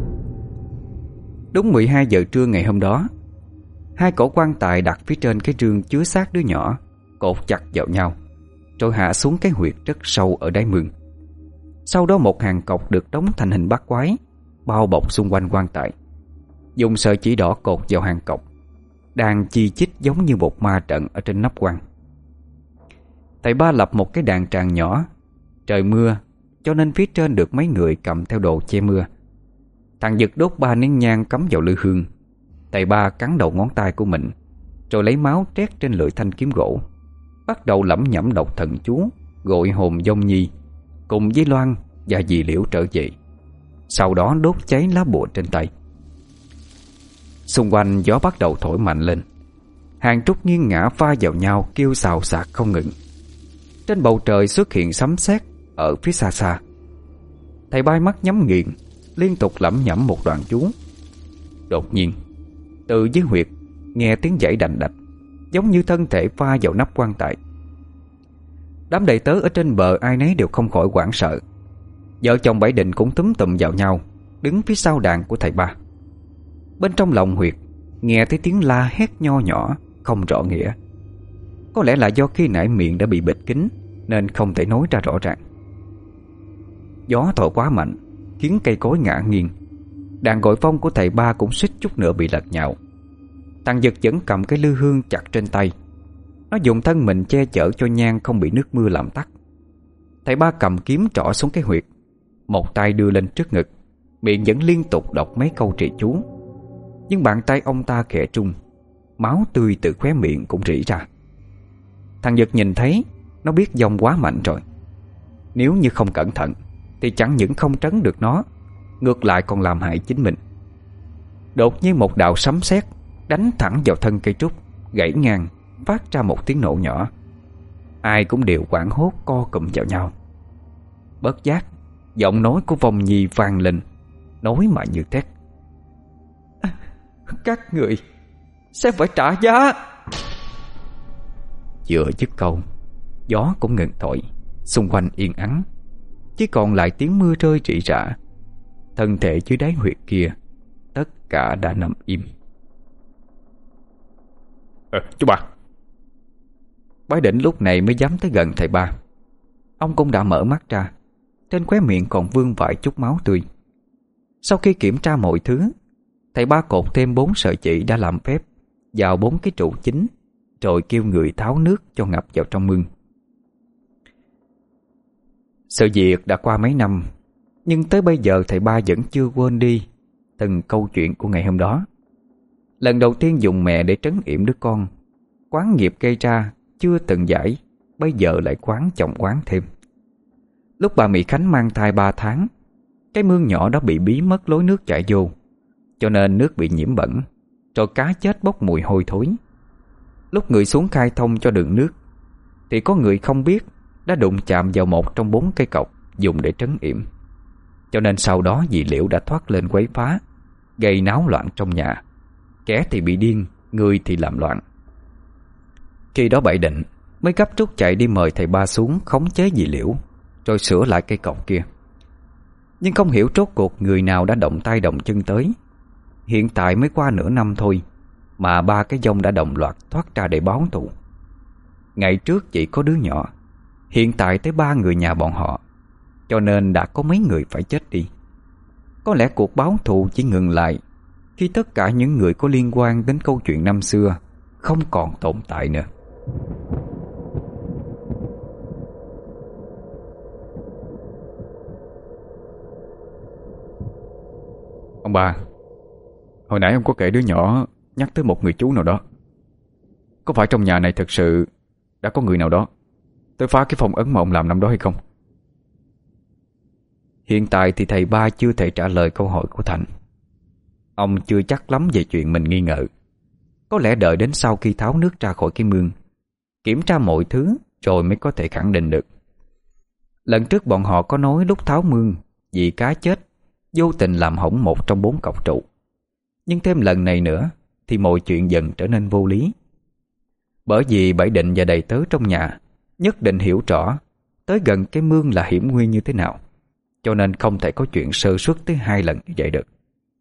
S1: Đúng 12 giờ trưa ngày hôm đó, 2 cổ quan tài đặt phía trên cái rương chứa xác đứa nhỏ cột chặt vào nhau, rồi hạ xuống cái huyệt rất sâu ở đáy mương. Sau đó một hàng cọc được đóng thành hình bát quái bao bọc xung quanh quan tài, dùng sợi chỉ đỏ cột vào hàng cọc. đang chi chít giống như một ma trận ở trên nắp quan. Thầy Ba lập một cái đàn tràng nhỏ. Trời mưa cho nên phía trên được mấy người cầm theo đồ che mưa. Thằng Dực đốt 3 nén nhang cắm vào lư hương. Thầy Ba cắn đầu ngón tay của mình, rồi lấy máu trét trên lưỡi thanh kiếm gỗ, bắt đầu lẩm nhẩm đọc thần chú gọi hồn Dông Nhi cùng với Loan và dì Liễu trở về. Sau đó đốt cháy lá bùa trên tay. Xung quanh gió bắt đầu thổi mạnh lên. Hàng trúc nghiêng ngã va vào nhau kêu xào xạc không ngừng. Trên bầu trời xuất hiện sấm sét ở phía xa xa. Thầy Ba mắt nhắm nghiền, liên tục lẩm nhẩm một đoạn chú. Đột nhiên, từ dưới huyệt nghe tiếng giãy đành đạch, giống như thân thể va vào nắp quan tài. Đám đầy tớ ở trên bờ ai nấy đều không khỏi hoảng sợ. Vợ chồng Bảy Định cũng túm tụm vào nhau, đứng phía sau đàn của thầy Ba. Bên trong lòng huyệt nghe thấy tiếng la hét nho nhỏ không rõ nghĩa. Có lẽ là do khi nãy miệng đã bị bịt kín nên không thể nói ra rõ ràng. Gió thổi quá mạnh khiến cây cối ngã nghiêng. Đàn gội phong của thầy Ba cũng suýt chút nữa bị lật nhào. Thằng Dực vẫn cầm cái lư hương chặt trên tay. Nó dùng thân mình che chở cho nhang không bị nước mưa làm tắt. Thầy Ba cầm kiếm trỏ xuống cái huyệt, một tay đưa lên trước ngực, miệng vẫn liên tục đọc mấy câu trì chú. Nhưng bàn tay ông ta khẽ trung, máu tươi từ khóe miệng cũng rỉ ra. Thằng Dực nhìn thấy, nó biết dông quá mạnh rồi. Nếu như không cẩn thận thì chẳng những không trấn được nó, ngược lại còn làm hại chính mình. Đột nhiên một đạo sấm sét đánh thẳng vào thân cây trúc, gãy ngang, phát ra một tiếng nổ nhỏ. Ai cũng đều hoảng hốt co cụm vào nhau. Bất giác, giọng nói của Vong Nhi vang lên, nói mà như thét: "Các người sẽ phải trả giá." Vừa dứt câu, gió cũng ngừng thổi, xung quanh yên ắng, chỉ còn lại tiếng mưa rơi rỉ rả. Thân thể dưới đáy huyệt kia tất cả đã nằm im.
S2: Chú Ba.
S1: Bái Định lúc này mới dám tới gần thầy Ba. Ông cũng đã mở mắt ra, trên khóe miệng còn vương vài chút máu tươi. Sau khi kiểm tra mọi thứ, thầy Ba cột thêm 4 sợi chỉ đã làm phép vào 4 cái trụ chính, rồi kêu người tháo nước cho ngập vào trong mương. Sự việc đã qua mấy năm, nhưng tới bây giờ thầy Ba vẫn chưa quên đi từng câu chuyện của ngày hôm đó. Lần đầu tiên dùng mẹ để trấn yểm đứa con, quán nghiệp gây ra chưa từng giải, bây giờ lại quán chồng quán thêm. Lúc bà Mỹ Khánh mang thai 3 tháng, cái mương nhỏ đó bị bí mất lối nước chảy vô, cho nên nước bị nhiễm bẩn, rồi cá chết bốc mùi hôi thối. Lúc người xuống khai thông cho đường nước, thì có người không biết đã đụng chạm vào một trong 4 cây cọc dùng để trấn yểm. Cho nên sau đó dì Liễu đã thoát lên quấy phá, gây náo loạn trong nhà. Kẻ thì bị điên, người thì làm loạn. Khi đó Bảy Định mới gấp rút chạy đi mời thầy Ba xuống khống chế dì Liễu, rồi sửa lại cây cọc kia. Nhưng không hiểu rốt cuộc người nào đã động tay động chân tới. Hiện tại mới qua nửa năm thôi mà 3 cái vong đã đồng loạt thoát ra để báo thù. Ngày trước chỉ có đứa nhỏ, hiện tại tới 3 người nhà bọn họ, cho nên đã có mấy người phải chết đi. Có lẽ cuộc báo thù chỉ ngừng lại khi tất cả những người có liên quan đến câu chuyện năm xưa không còn tồn tại nữa.
S2: Ông bà, hồi nãy ông có kể đứa nhỏ nhắc tới một người chú nào đó. Có phải trong nhà này thực sự đã có người nào đó tới phá cái phong ấn mà ông làm năm đó hay không?
S1: Hiện tại thì thầy Ba chưa thể trả lời câu hỏi của Thành. Ông chưa chắc lắm về chuyện mình nghi ngờ. Có lẽ đợi đến sau khi tháo nước ra khỏi cái mương, kiểm tra mọi thứ rồi mới có thể khẳng định được. Lần trước bọn họ có nói lúc tháo mương, vì cá chết vô tình làm hỏng một trong 4 cọc trụ. Nhưng thêm lần này nữa thì mọi chuyện dần trở nên vô lý. Bởi vì Bảy Định và đầy tớ trong nhà nhất định hiểu rõ tới gần cái mương là hiểm nguy như thế nào, cho nên không thể có chuyện sơ suất tới 2 lần như vậy được.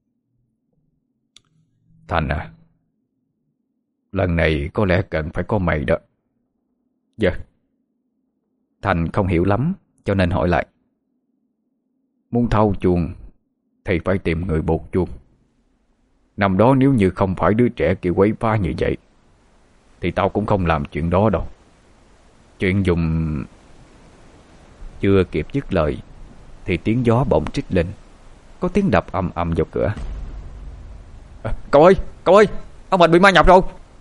S2: Thành à, lần này có lẽ cần phải có mày đó.
S1: Dạ. Thành không hiểu lắm cho nên hỏi lại.
S2: Muốn thâu chuông thì phải tìm người buộc chuông. Năm đó nếu như không phải đứa trẻ kia quấy phá như vậy thì tao cũng không làm chuyện đó đâu. Chuyện dùng... Chưa kịp dứt lời thì tiếng gió bỗng trích lên. Có tiếng đập ầm ầm vào cửa. Cậu ơi, cậu ơi, ông Mạnh bị ma nhập rồi.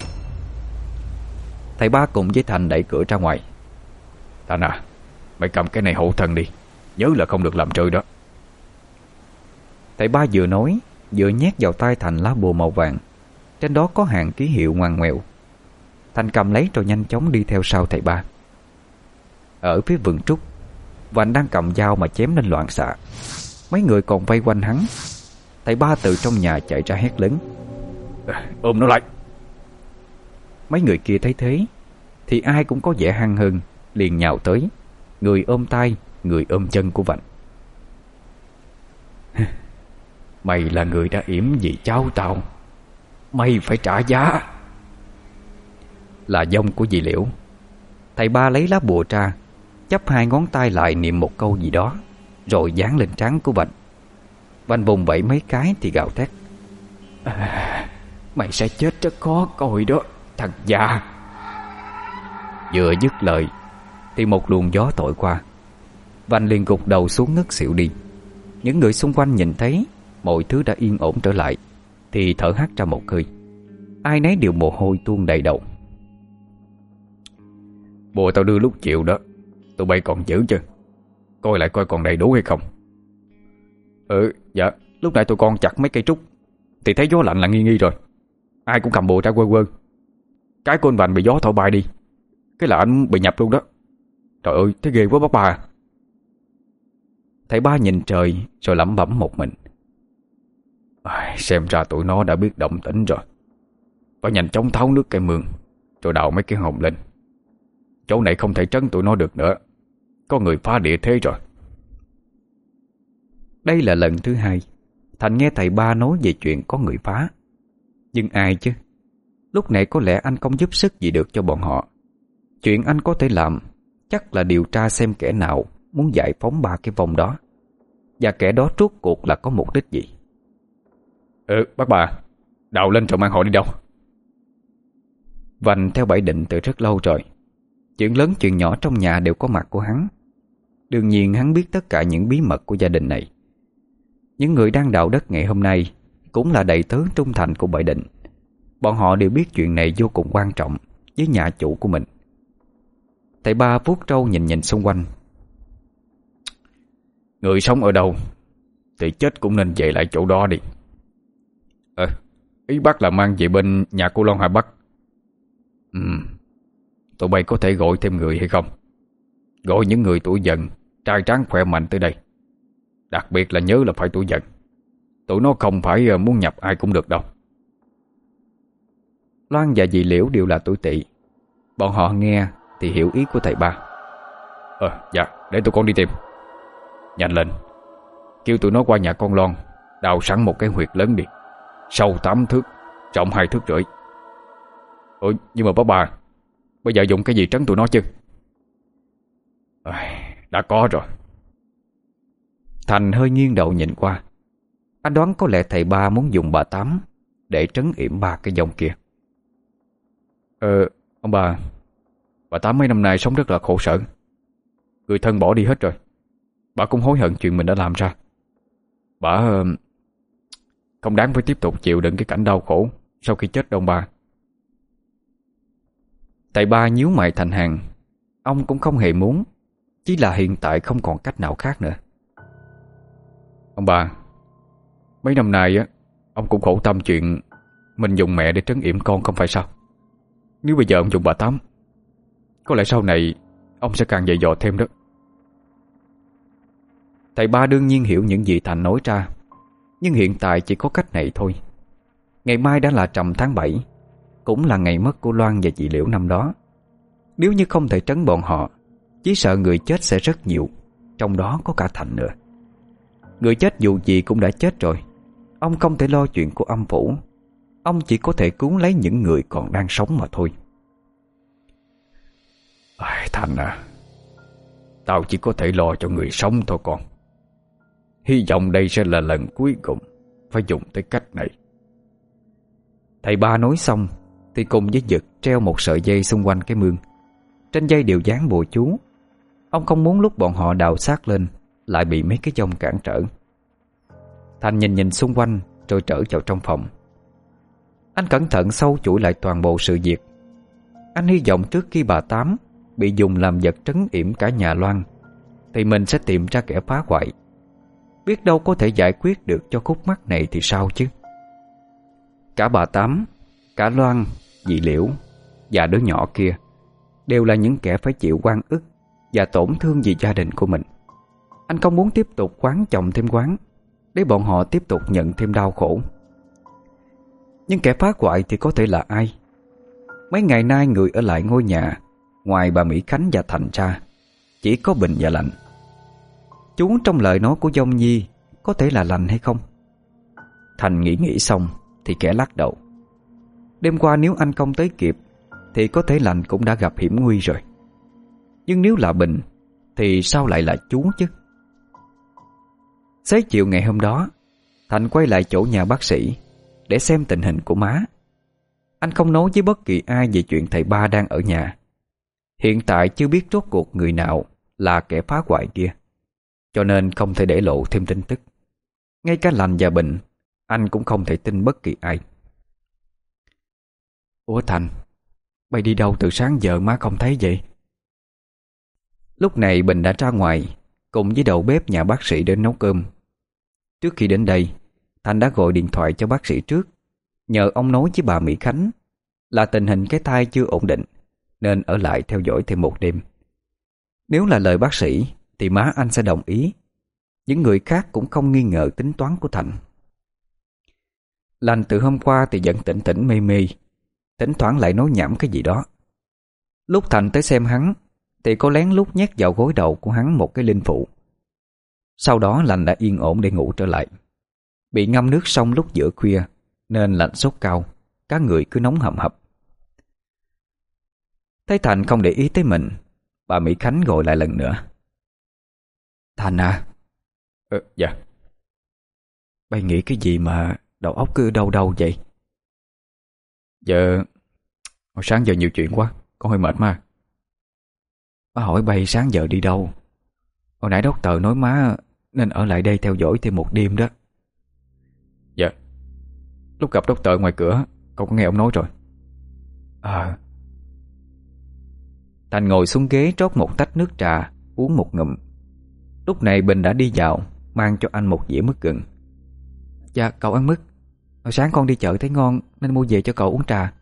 S1: Thầy Ba cùng với Thành đẩy cửa ra ngoài.
S2: Thành à, mày cầm cái này hộ thân đi, nhớ là không được làm trơi đó.
S1: Thầy Ba vừa nói vừa nhét vào tay Thành lá bùa màu vàng. Trên đó có hàng ký hiệu ngoằn ngoèo. Thành cầm lấy rồi nhanh chóng đi theo sau thầy Ba. Ở phía vườn trúc, Vành đang cầm dao mà chém lên loạn xạ. Mấy người còn vây quanh hắn. Thầy Ba từ trong nhà chạy ra hét lớn:
S2: Ôm nó lại.
S1: Mấy người kia thấy thế thì ai cũng có vẻ hăng hơn, liền nhào tới, người ôm tay, người ôm chân của Vành.
S2: Mày là người đã yểm vì cháu tao, mày phải trả giá.
S1: Là dông của dì Liễu. Thầy Ba lấy lá bùa ra, chắp hai ngón tay lại niệm một câu gì đó, rồi dán lên trán của Vành. Vành vùng vẫy mấy cái thì gào thét:
S2: Mày sẽ chết rất khó coi đó, thằng già.
S1: Vừa dứt lời thì một luồng gió thổi qua. Vành liền gục đầu xuống ngất xỉu đi. Những người xung quanh nhìn thấy mọi thứ đã yên ổn trở lại thì thở hắt ra một hơi. Ai nấy đều mồ hôi tuôn đầy đầu.
S2: Bùa tao đưa lúc chiều đó, tụi bay còn giữ chứ? Coi lại coi còn đầy đủ hay không. Dạ, lúc nãy tụi con chặt mấy cây trúc thì thấy gió lạnh là nghi nghi rồi. Ai cũng cầm bùa ra quơ quơ. Cái của anh Vành bị gió thổi bay đi, cái là anh bị nhập luôn đó. Trời ơi, thấy ghê quá bác bà.
S1: Thầy Ba nhìn trời rồi lẩm bẩm một mình:
S2: Xem ra tụi nó đã biết động tĩnh rồi. Phải nhanh chóng tháo nước cây mương rồi đào mấy cái hòm lên. Chỗ này không thể trấn tụi nó được nữa, có người phá địa thế rồi.
S1: Đây là lần thứ hai Thành nghe thầy Ba nói về chuyện có người phá. Nhưng ai chứ? Lúc này có lẽ anh không giúp sức gì được cho bọn họ. Chuyện anh có thể làm chắc là điều tra xem kẻ nào muốn giải phóng ba cái vong đó, và kẻ đó rốt cuộc là có mục đích gì.
S2: Bác bà, đào lên rồi mang họ đi đâu?
S1: Vành theo Bảy Định từ rất lâu rồi. Chuyện lớn chuyện nhỏ trong nhà đều có mặt của hắn. Đương nhiên hắn biết tất cả những bí mật của gia đình này. Những người đang đào đất ngày hôm nay cũng là đầy tớ trung thành của Bảy Định. Bọn họ đều biết chuyện này vô cùng quan trọng với nhà chủ của mình. Thầy Ba vuốt râu nhìn nhìn xung quanh.
S2: Người sống ở đâu thì chết cũng nên về lại chỗ đó đi. Ý bác là mang về bên nhà cô Loan hả bác? Tụi bay có thể gọi thêm người hay không? Gọi những người tuổi dần, trai tráng khỏe mạnh tới đây. Đặc biệt là nhớ là phải tuổi dần. Tụi nó không phải muốn nhập ai cũng được đâu.
S1: Loan và dì Liễu đều là tuổi Tỵ. Bọn họ nghe thì hiểu ý của thầy Ba.
S2: Dạ, để tụi con đi tìm. Nhanh lên, kêu tụi nó qua nhà con Loan đào sẵn một cái huyệt lớn đi, sâu 8 thước, rộng 2 thước rưỡi. Nhưng mà bác bà, bây giờ dùng cái gì trấn tụi nó chứ? Đã có rồi.
S1: Thành hơi nghiêng đầu nhìn qua. Anh đoán có lẽ thầy Ba muốn dùng bà Tám để trấn yểm ba cái dòng kia.
S2: Ông bà Tám mấy năm nay sống rất là khổ sở. Người thân bỏ đi hết rồi. Bà cũng hối hận chuyện mình đã làm ra. Bà không đáng phải tiếp tục chịu đựng cái cảnh đau khổ sau khi chết đâu ông bà.
S1: Thầy Ba nhíu mày thành hàng. Ông cũng không hề muốn, chỉ là hiện tại không còn cách nào khác nữa.
S2: Ông bà, mấy năm nay á, ông cũng khổ tâm chuyện mình dùng mẹ để trấn yểm con không phải sao? Nếu bây giờ ông dùng bà Tám, có lẽ sau này ông sẽ càng dày dò thêm đó.
S1: Thầy Ba đương nhiên hiểu những gì Thành nói ra, nhưng hiện tại chỉ có cách này thôi. Ngày mai đã là rằm tháng 7, cũng là ngày mất của Loan và chị Liễu năm đó. Nếu như không thể trấn bọn họ, chỉ sợ người chết sẽ rất nhiều, trong đó có cả Thành nữa. Người chết dù gì cũng đã chết rồi. Ông không thể lo chuyện của âm phủ. Ông chỉ có thể cứu lấy những người còn đang sống mà thôi.
S2: Thành à, tao chỉ có thể lo cho người sống thôi con. Hy vọng đây sẽ là lần cuối cùng phải dùng tới cách này.
S1: Thầy ba nói xong thì cùng với Dực treo một sợi dây xung quanh cái mương. Trên dây đều dán bùa chú. Ông không muốn lúc bọn họ đào xác lên lại bị mấy cái dông cản trở. Thành nhìn nhìn xung quanh rồi trở vào trong phòng. Anh cẩn thận sâu chuỗi lại toàn bộ sự việc. Anh hy vọng trước khi bà Tám bị dùng làm vật trấn yểm cả nhà Loan thì mình sẽ tìm ra kẻ phá hoại. Biết đâu có thể giải quyết được cho khúc mắc này thì sao chứ. Cả bà Tám, cả Loan, dì Liễu và đứa nhỏ kia đều là những kẻ phải chịu oan ức và tổn thương vì gia đình của mình. Anh không muốn tiếp tục quán chồng thêm quán để bọn họ tiếp tục nhận thêm đau khổ. Nhưng kẻ phá hoại thì có thể là ai? Mấy ngày nay người ở lại ngôi nhà ngoài bà Mỹ Khánh và Thành ra chỉ có Bình và Lạnh. Chú trong lời nói của Dông Nhi có thể là Lành hay không? Thành nghĩ xong thì kẻ lắc đầu. Đêm qua nếu anh không tới kịp thì có thể Lành cũng đã gặp hiểm nguy rồi. Nhưng nếu là Bình thì sao lại là chú chứ? Xế chiều ngày hôm đó, Thành quay lại chỗ nhà bác sĩ để xem tình hình của má. Anh không nói với bất kỳ ai về chuyện thầy ba đang ở nhà. Hiện tại chưa biết rốt cuộc người nào là kẻ phá hoại kia, cho nên không thể để lộ thêm tin tức. Ngay cả Lành và Bình anh cũng không thể tin bất kỳ ai. Ủa Thành, bay đi đâu từ sáng giờ má không thấy vậy? Lúc này Bình đã ra ngoài cùng với đầu bếp nhà bác sĩ đến nấu cơm. Trước khi đến đây, Thành đã gọi điện thoại cho bác sĩ trước, nhờ ông nói với bà Mỹ Khánh là tình hình cái thai chưa ổn định nên ở lại theo dõi thêm một đêm. Nếu là lời bác sĩ thì má anh sẽ đồng ý. Những người khác cũng không nghi ngờ tính toán của Thành. Lành từ hôm qua thì vẫn tỉnh tỉnh mê mê, thỉnh thoảng lại nói nhảm cái gì đó. Lúc Thành tới xem hắn thì có lén lút nhét vào gối đầu của hắn một cái linh phụ. Sau đó Lành đã yên ổn để ngủ trở lại. Bị ngâm nước xong lúc giữa khuya nên Lành sốt cao, cả người cứ nóng hầm hập. Thấy Thành không để ý tới mình, bà Mỹ Khánh gọi lại lần nữa. Thành à?
S2: Dạ.
S1: Bay nghĩ cái gì mà đầu óc cứ đâu đâu vậy?
S2: Dạ, hồi sáng giờ nhiều chuyện quá, con hơi mệt mà.
S1: Má hỏi bay sáng giờ đi đâu? Hồi nãy doctor nói má nên ở lại đây theo dõi thêm một đêm đó.
S2: Dạ, lúc gặp doctor ngoài cửa con có nghe ông nói rồi.
S1: Thành ngồi xuống ghế rót một tách nước trà, uống một ngụm. Lúc này Bình đã đi vào, mang cho anh một dĩa mứt gừng. Dạ cậu ăn mứt. Hồi sáng con đi chợ thấy ngon nên mua về cho cậu uống trà.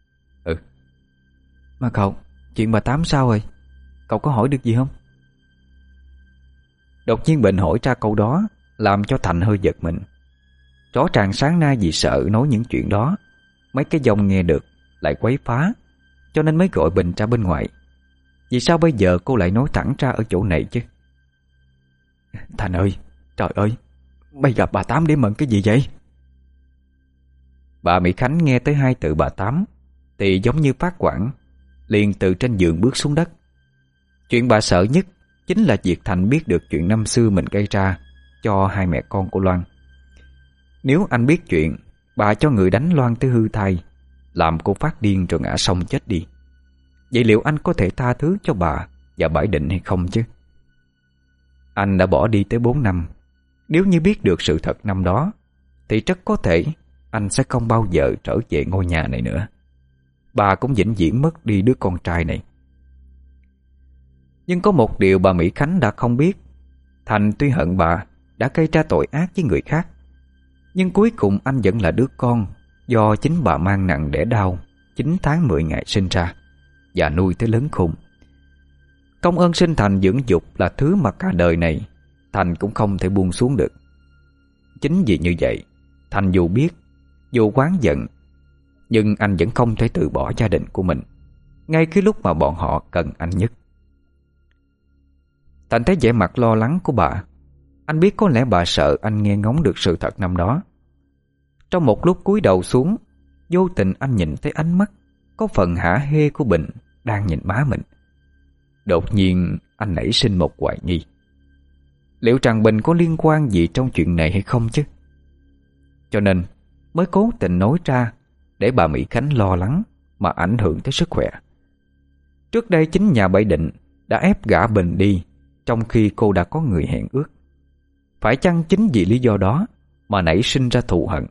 S1: Mà cậu, chuyện bà Tám sao rồi? Cậu có hỏi được gì không? Đột nhiên Bình hỏi ra câu đó làm cho Thành hơi giật mình. Rõ ràng sáng nay vì sợ nói những chuyện đó mấy cái dòng nghe được lại quấy phá, cho nên mới gọi Bình ra bên ngoài. Vì sao bây giờ cô lại nói thẳng ra ở chỗ này chứ? Thành ơi, trời ơi, bây gặp bà Tám để mận cái gì vậy? Bà Mỹ Khánh nghe tới hai từ bà Tám thì giống như phát quản, liền từ trên giường bước xuống đất. Chuyện bà sợ nhất chính là việc Thành biết được chuyện năm xưa mình gây ra cho hai mẹ con của Loan. Nếu anh biết chuyện bà cho người đánh Loan tới hư thai, làm cô phát điên rồi ngã sông chết đi, vậy liệu anh có thể tha thứ cho bà và Bãi Định hay không chứ? Anh đã bỏ đi tới 4 năm. Nếu như biết được sự thật năm đó thì rất có thể anh sẽ không bao giờ trở về ngôi nhà này nữa. Bà cũng vĩnh viễn mất đi đứa con trai này. Nhưng có một điều bà Mỹ Khánh đã không biết. Thành tuy hận bà đã gây ra tội ác với người khác, nhưng cuối cùng anh vẫn là đứa con do chính bà mang nặng đẻ đau 9 tháng 10 ngày sinh ra và nuôi tới lớn khôn. Công ơn sinh thành dưỡng dục là thứ mà cả đời này Thành cũng không thể buông xuống được. Chính vì như vậy, Thành dù biết, dù oán giận, nhưng anh vẫn không thể từ bỏ gia đình của mình ngay cái lúc mà bọn họ cần anh nhất. Thành thấy vẻ mặt lo lắng của bà. Anh biết có lẽ bà sợ anh nghe ngóng được sự thật năm đó. Trong một lúc cúi đầu xuống, vô tình anh nhìn thấy ánh mắt có phần hả hê của Bình đang nhìn má mình. Đột nhiên anh nảy sinh một hoài nghi. Liệu rằng Bình có liên quan gì trong chuyện này hay không chứ? Cho nên mới cố tình nói ra để bà Mỹ Khánh lo lắng mà ảnh hưởng tới sức khỏe. Trước đây chính nhà Bảy Định đã ép gả Bình đi, trong khi cô đã có người hẹn ước. Phải chăng chính vì lý do đó mà nảy sinh ra thù hận?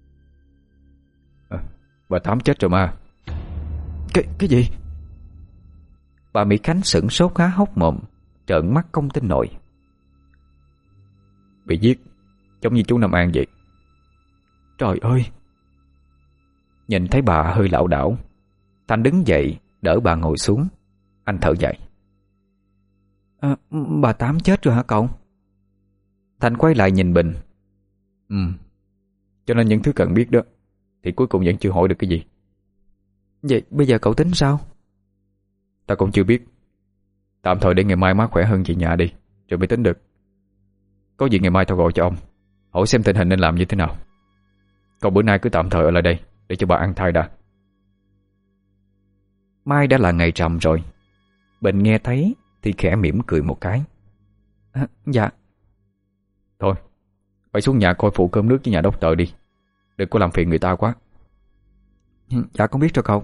S2: Bà Tám chết rồi mà.
S1: Cái gì? Bà Mỹ Khánh sửng sốt há hốc mồm, trợn mắt không tin nổi.
S2: Bị giết, giống như chú Nam An vậy.
S1: Trời ơi! Nhìn thấy bà hơi lảo đảo, Thành đứng dậy đỡ bà ngồi xuống. Anh thở dài. Bà Tám chết rồi hả cậu? Thành quay lại nhìn Bình.
S2: Cho nên những thứ cần biết đó thì cuối cùng vẫn chưa hỏi được cái gì.
S1: Vậy bây giờ cậu tính sao?
S2: Ta cũng chưa biết. Tạm thời để ngày mai má khỏe hơn chị nhà đi rồi mới tính được. Có gì ngày mai tao gọi cho ông, hỏi xem tình hình nên làm như thế nào. Còn bữa nay cứ tạm thời ở lại đây để cho bà ăn thai đã.
S1: Mai đã là ngày rằm rồi. Bình nghe thấy thì khẽ mỉm cười một cái. Dạ.
S2: Thôi, phải xuống nhà coi phụ cơm nước với nhà đốc tờ đi. Đừng có làm phiền người ta quá.
S1: Dạ con biết rồi cậu.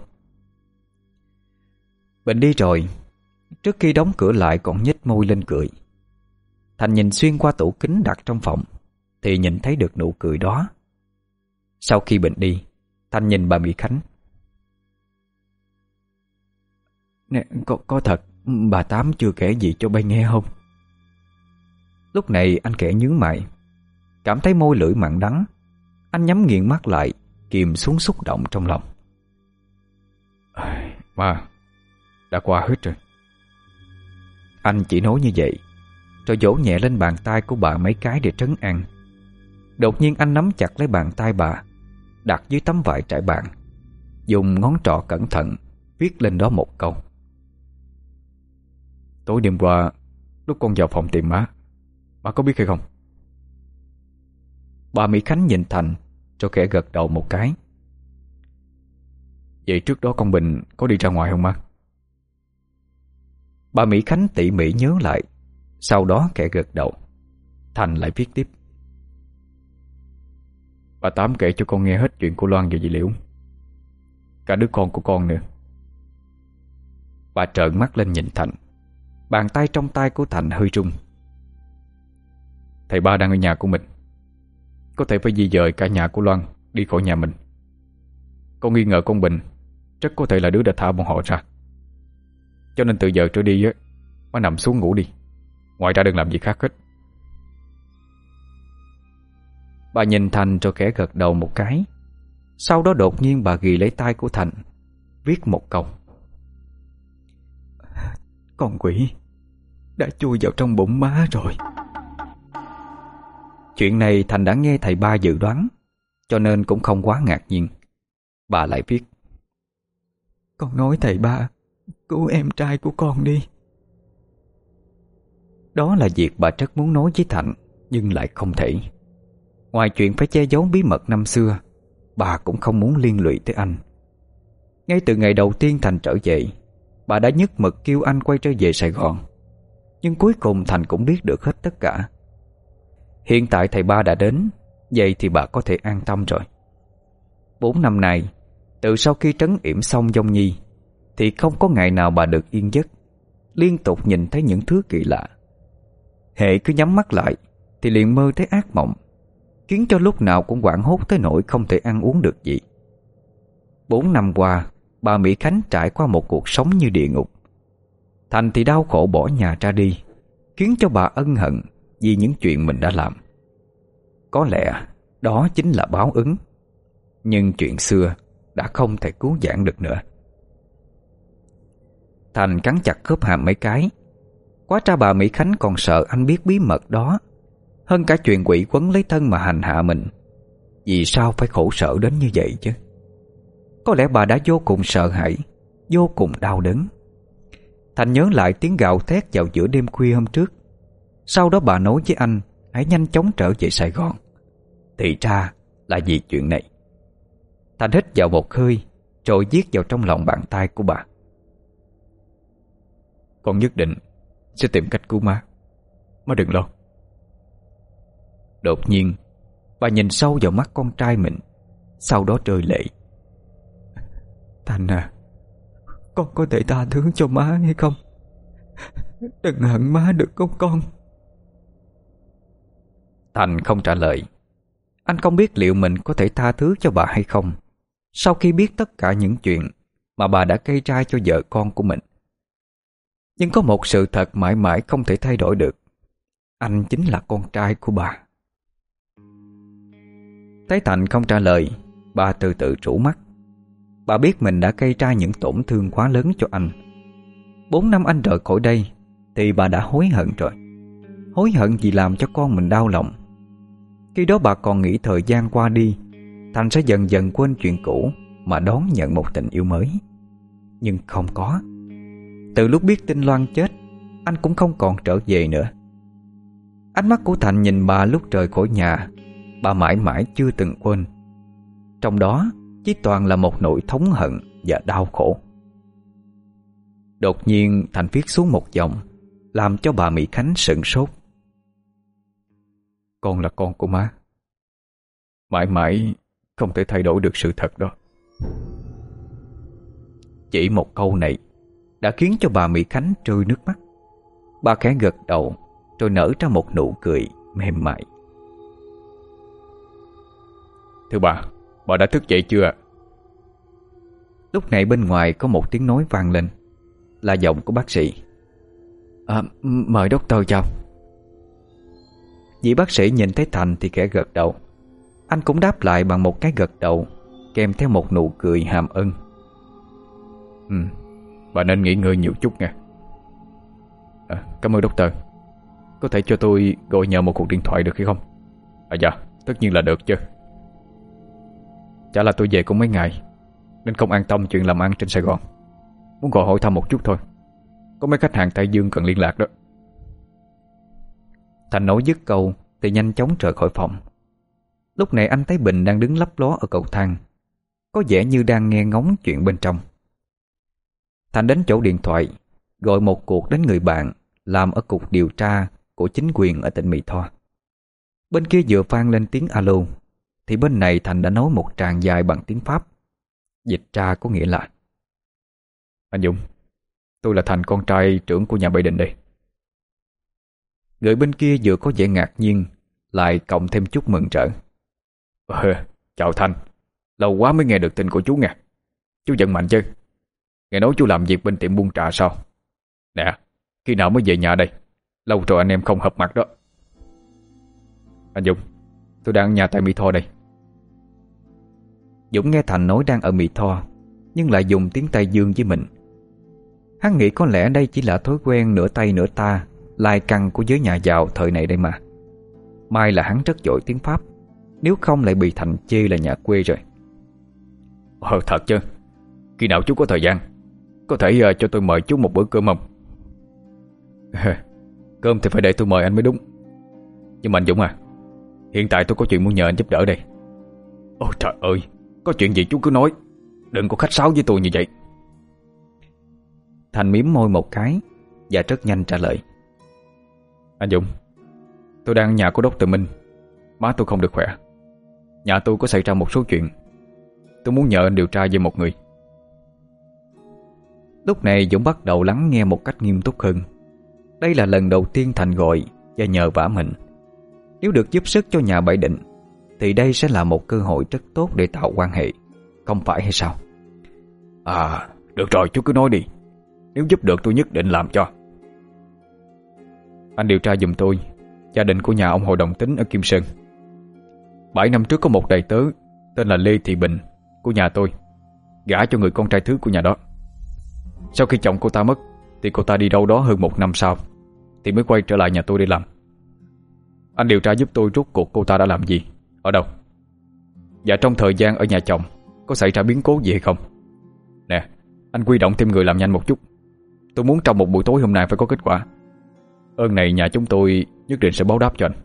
S1: Bình đi rồi. Trước khi đóng cửa lại còn nhếch môi lên cười. Thành nhìn xuyên qua tủ kính đặt trong phòng thì nhìn thấy được nụ cười đó. Sau khi Bình đi, Thành nhìn bà Mỹ Khánh. Nè, có thật bà Tám chưa kể gì cho bay nghe không? Lúc này anh khẽ nhướng mày, cảm thấy môi lưỡi mặn đắng. Anh nhắm nghiền mắt lại, kìm xuống xúc động trong lòng.
S2: Mà đã qua hết rồi.
S1: Anh chỉ nói như vậy, rồi vỗ nhẹ lên bàn tay của bà mấy cái để trấn an. Đột nhiên anh nắm chặt lấy bàn tay bà, đặt dưới tấm vải trải bàn, dùng ngón trỏ cẩn thận viết lên đó một câu.
S2: Tối đêm qua lúc con vào phòng tìm má có biết hay không?
S1: Bà Mỹ Khánh nhìn Thành rồi khẽ gật đầu một cái.
S2: Vậy trước đó con Bình có đi ra ngoài không má?
S1: Bà Mỹ Khánh tỉ mỉ nhớ lại, sau đó khẽ gật đầu. Thành lại viết tiếp.
S2: Bà Tám kể cho con nghe hết chuyện của Loan và dì Liễu, cả đứa con của con nữa.
S1: Bà trợn mắt lên nhìn Thành. Bàn tay trong tay của Thành hơi rung.
S2: Thầy ba đang ở nhà của mình, có thể phải di dời cả nhà của Loan đi khỏi nhà mình. Con nghi ngờ con Bình rất có thể là đứa đã thả bọn họ ra. Cho nên từ giờ trở đi á, má nằm xuống ngủ đi. Ngoài ra đừng làm gì khác hết.
S1: Bà nhìn Thành rồi khẽ gật đầu một cái. Sau đó đột nhiên bà ghì lấy tay của Thành, viết một câu. Con quỷ đã chui vào trong bụng má rồi. Chuyện này Thành đã nghe thầy ba dự đoán, cho nên cũng không quá ngạc nhiên. Bà lại viết. Con nói thầy ba cứu em trai của con đi. Đó là việc bà rất muốn nói với Thành, nhưng lại không thể. Ngoài chuyện phải che giấu bí mật năm xưa, bà cũng không muốn liên lụy tới anh. Ngay từ ngày đầu tiên Thành trở về, bà đã nhất mực kêu anh quay trở về Sài Gòn. Nhưng cuối cùng Thành cũng biết được hết tất cả. Hiện tại thầy ba đã đến, vậy thì bà có thể an tâm rồi. 4 năm nay, từ sau khi trấn yểm xong Vong Nhi, thì không có ngày nào bà được yên giấc. Liên tục nhìn thấy những thứ kỳ lạ. Hệ cứ nhắm mắt lại thì liền mơ thấy ác mộng, khiến cho lúc nào cũng hoảng hốt tới nỗi không thể ăn uống được gì. 4 năm qua, bà Mỹ Khánh trải qua một cuộc sống như địa ngục. Thành thì đau khổ bỏ nhà ra đi, khiến cho bà ân hận vì những chuyện mình đã làm. Có lẽ đó chính là báo ứng. Nhưng chuyện xưa đã không thể cứu vãn được nữa. Thành cắn chặt khớp hàm mấy cái. Quá ra bà Mỹ Khánh còn sợ anh biết bí mật đó hơn cả chuyện quỷ quấn lấy thân mà hành hạ mình. Vì sao phải khổ sở đến như vậy chứ? Có lẽ bà đã vô cùng sợ hãi, vô cùng đau đớn. Thành nhớ lại tiếng gào thét vào giữa đêm khuya hôm trước. Sau đó bà nói với anh hãy nhanh chóng trở về Sài Gòn. Thì ra là vì chuyện này. Thành hít vào một hơi rồi viết vào trong lòng bàn tay của bà.
S2: Con nhất định sẽ tìm cách cứu má. Má đừng lo.
S1: Đột nhiên bà nhìn sâu vào mắt con trai mình, sau đó rơi lệ.
S3: Thành à, con có thể tha thứ cho má hay không? Đừng hận má được không con?
S1: Thành không trả lời. Anh không biết liệu mình có thể tha thứ cho bà hay không sau khi biết tất cả những chuyện mà bà đã gây ra cho vợ con của mình. Nhưng có một sự thật mãi mãi không thể thay đổi được: anh chính là con trai của bà. Thấy Thành không trả lời, bà từ từ rũ mắt. Bà biết mình đã gây ra những tổn thương quá lớn cho anh. 4 năm anh rời khỏi đây thì bà đã hối hận rồi. Hối hận vì làm cho con mình đau lòng. Khi đó bà còn nghĩ thời gian qua đi, Thành sẽ dần dần quên chuyện cũ mà đón nhận một tình yêu mới. Nhưng không có. Từ lúc biết tin Loan chết, anh cũng không còn trở về nữa. Ánh mắt của Thành nhìn bà lúc rời khỏi nhà, bà mãi mãi chưa từng quên. Trong đó chỉ toàn là một nỗi thống hận và đau khổ. Đột nhiên Thành viết xuống một dòng, làm cho bà Mỹ Khánh sửng sốt.
S2: Con là con của má, mãi mãi không thể thay đổi được sự thật đó.
S1: Chỉ một câu này đã khiến cho bà Mỹ Khánh rơi nước mắt. Bà khẽ gật đầu rồi nở ra một nụ cười mềm mại.
S2: Thưa bà đã thức dậy chưa?
S1: Lúc này bên ngoài có một tiếng nói vang lên, là giọng của bác sĩ.
S3: Mời doctor chào.
S1: Vị bác sĩ nhìn thấy Thành thì khẽ gật đầu. Anh cũng đáp lại bằng một cái gật đầu kèm theo một nụ cười hàm ân.
S2: Bà nên nghỉ ngơi nhiều chút nha. Cảm ơn doctor. Có thể cho tôi gọi nhờ một cuộc điện thoại được hay không? Dạ, tất nhiên là được chứ. Chả là tôi về cũng mấy ngày nên không an tâm chuyện làm ăn trên Sài Gòn. Muốn gọi hỏi thăm một chút thôi. Có mấy khách hàng Tây Dương cần liên lạc đó.
S1: Thành nói dứt câu thì nhanh chóng rời khỏi phòng. Lúc này anh thấy Bình đang đứng lấp ló ở cầu thang, có vẻ như đang nghe ngóng chuyện bên trong. Thành đến chỗ điện thoại, gọi một cuộc đến người bạn làm ở cục điều tra của chính quyền ở tỉnh Mỹ Tho. Bên kia vừa vang lên tiếng alo thì bên này Thành đã nói một tràng dài bằng tiếng Pháp. Dịch ra có nghĩa là:
S2: Anh Dũng, tôi là Thành, con trai trưởng của nhà Biden Định đây.
S1: Người bên kia vừa có vẻ ngạc nhiên, lại cộng thêm chút mừng rỡ.
S2: Chào Thành, lâu quá mới nghe được tin của chú nha. Chú giận mạnh chứ? Nghe nói chú làm việc bên tiệm buôn trà sao? Nè, khi nào mới về nhà đây? Lâu rồi anh em không hợp mặt đó. Anh Dũng, tôi đang ở nhà tại Mỹ Tho đây.
S1: Dũng nghe Thành nói đang ở Mỹ Tho, nhưng lại dùng tiếng Tây Dương với mình. Hắn nghĩ có lẽ đây chỉ là thói quen nửa Tây nửa ta lai căng của giới nhà giàu thời này đây mà. May là hắn rất giỏi tiếng Pháp, nếu không lại bị Thành chê là nhà quê rồi.
S2: Thật chứ? Khi nào chú có thời gian, có thể cho tôi mời chú một bữa cơm không? Cơm thì phải để tôi mời anh mới đúng. Nhưng mà anh Dũng à, hiện tại tôi có chuyện muốn nhờ anh giúp đỡ đây. Ôi trời ơi, có chuyện gì chú cứ nói, đừng có khách sáo với tôi như vậy.
S1: Thành mím môi một cái và rất nhanh trả lời.
S2: Anh Dũng, tôi đang ở nhà của Dr. Minh. Má tôi không được khỏe. Nhà tôi có xảy ra một số chuyện. Tôi muốn nhờ anh điều tra về một người.
S1: Lúc này Dũng bắt đầu lắng nghe một cách nghiêm túc hơn. Đây là lần đầu tiên Thành gọi và nhờ vả mình. Nếu được giúp sức cho nhà Biden Định thì đây sẽ là một cơ hội rất tốt để tạo quan hệ, không phải hay sao?
S2: Được rồi, chú cứ nói đi. Nếu giúp được tôi nhất định làm cho. Anh điều tra giùm tôi gia đình của nhà ông Hội Đồng Tính ở Kim Sơn. 7 năm trước có một đầy tớ tên là Lê Thị Bình của nhà tôi gả cho người con trai thứ của nhà đó. Sau khi chồng cô ta mất thì cô ta đi đâu đó hơn 1 năm sau thì mới quay trở lại nhà tôi để làm. Anh điều tra giúp tôi rốt cuộc cô ta đã làm gì, ở đâu, và trong thời gian ở nhà chồng có xảy ra biến cố gì hay không. Nè, anh huy động thêm người làm nhanh một chút. Tôi muốn trong một buổi tối hôm nay phải có kết quả. Ơn này nhà chúng tôi nhất định sẽ báo đáp cho anh.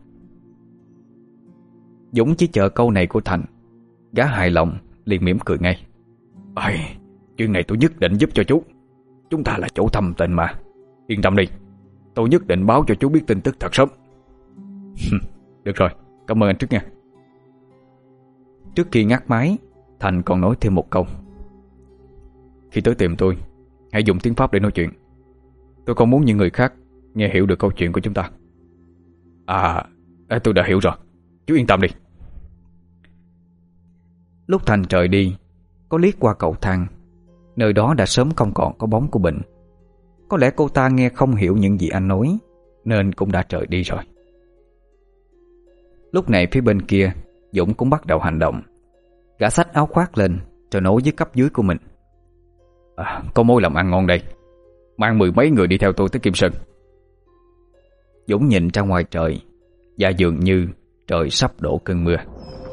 S1: Dũng chỉ chờ câu này của Thành. Gã hài lòng liền mỉm cười ngay.
S2: Chuyện này tôi nhất định giúp cho chú. Chúng ta là chỗ thâm tình mà. Yên tâm đi, tôi nhất định báo cho chú biết tin tức thật sớm. Được rồi, cảm ơn anh trước nha.
S1: Trước khi ngắt máy, Thành còn nói thêm một câu.
S2: Khi tới tìm tôi, hãy dùng tiếng Pháp để nói chuyện. Tôi không muốn những người khác nghe hiểu được câu chuyện của chúng ta. Tôi đã hiểu rồi. Chú yên tâm đi.
S1: Lúc Thành trời đi, có liếc qua cầu thang. Nơi đó đã sớm không còn có bóng của Bình. Có lẽ cô ta nghe không hiểu những gì anh nói, nên cũng đã trời đi rồi. Lúc này phía bên kia, Dũng cũng bắt đầu hành động. Gã xách áo khoác lên rồi nói với cấp dưới của mình:
S2: Có mối làm ăn ngon đây, mang 10 mấy người đi theo tôi tới Kim Sơn.
S1: Dũng nhìn ra ngoài trời, và dường như trời sắp đổ cơn mưa.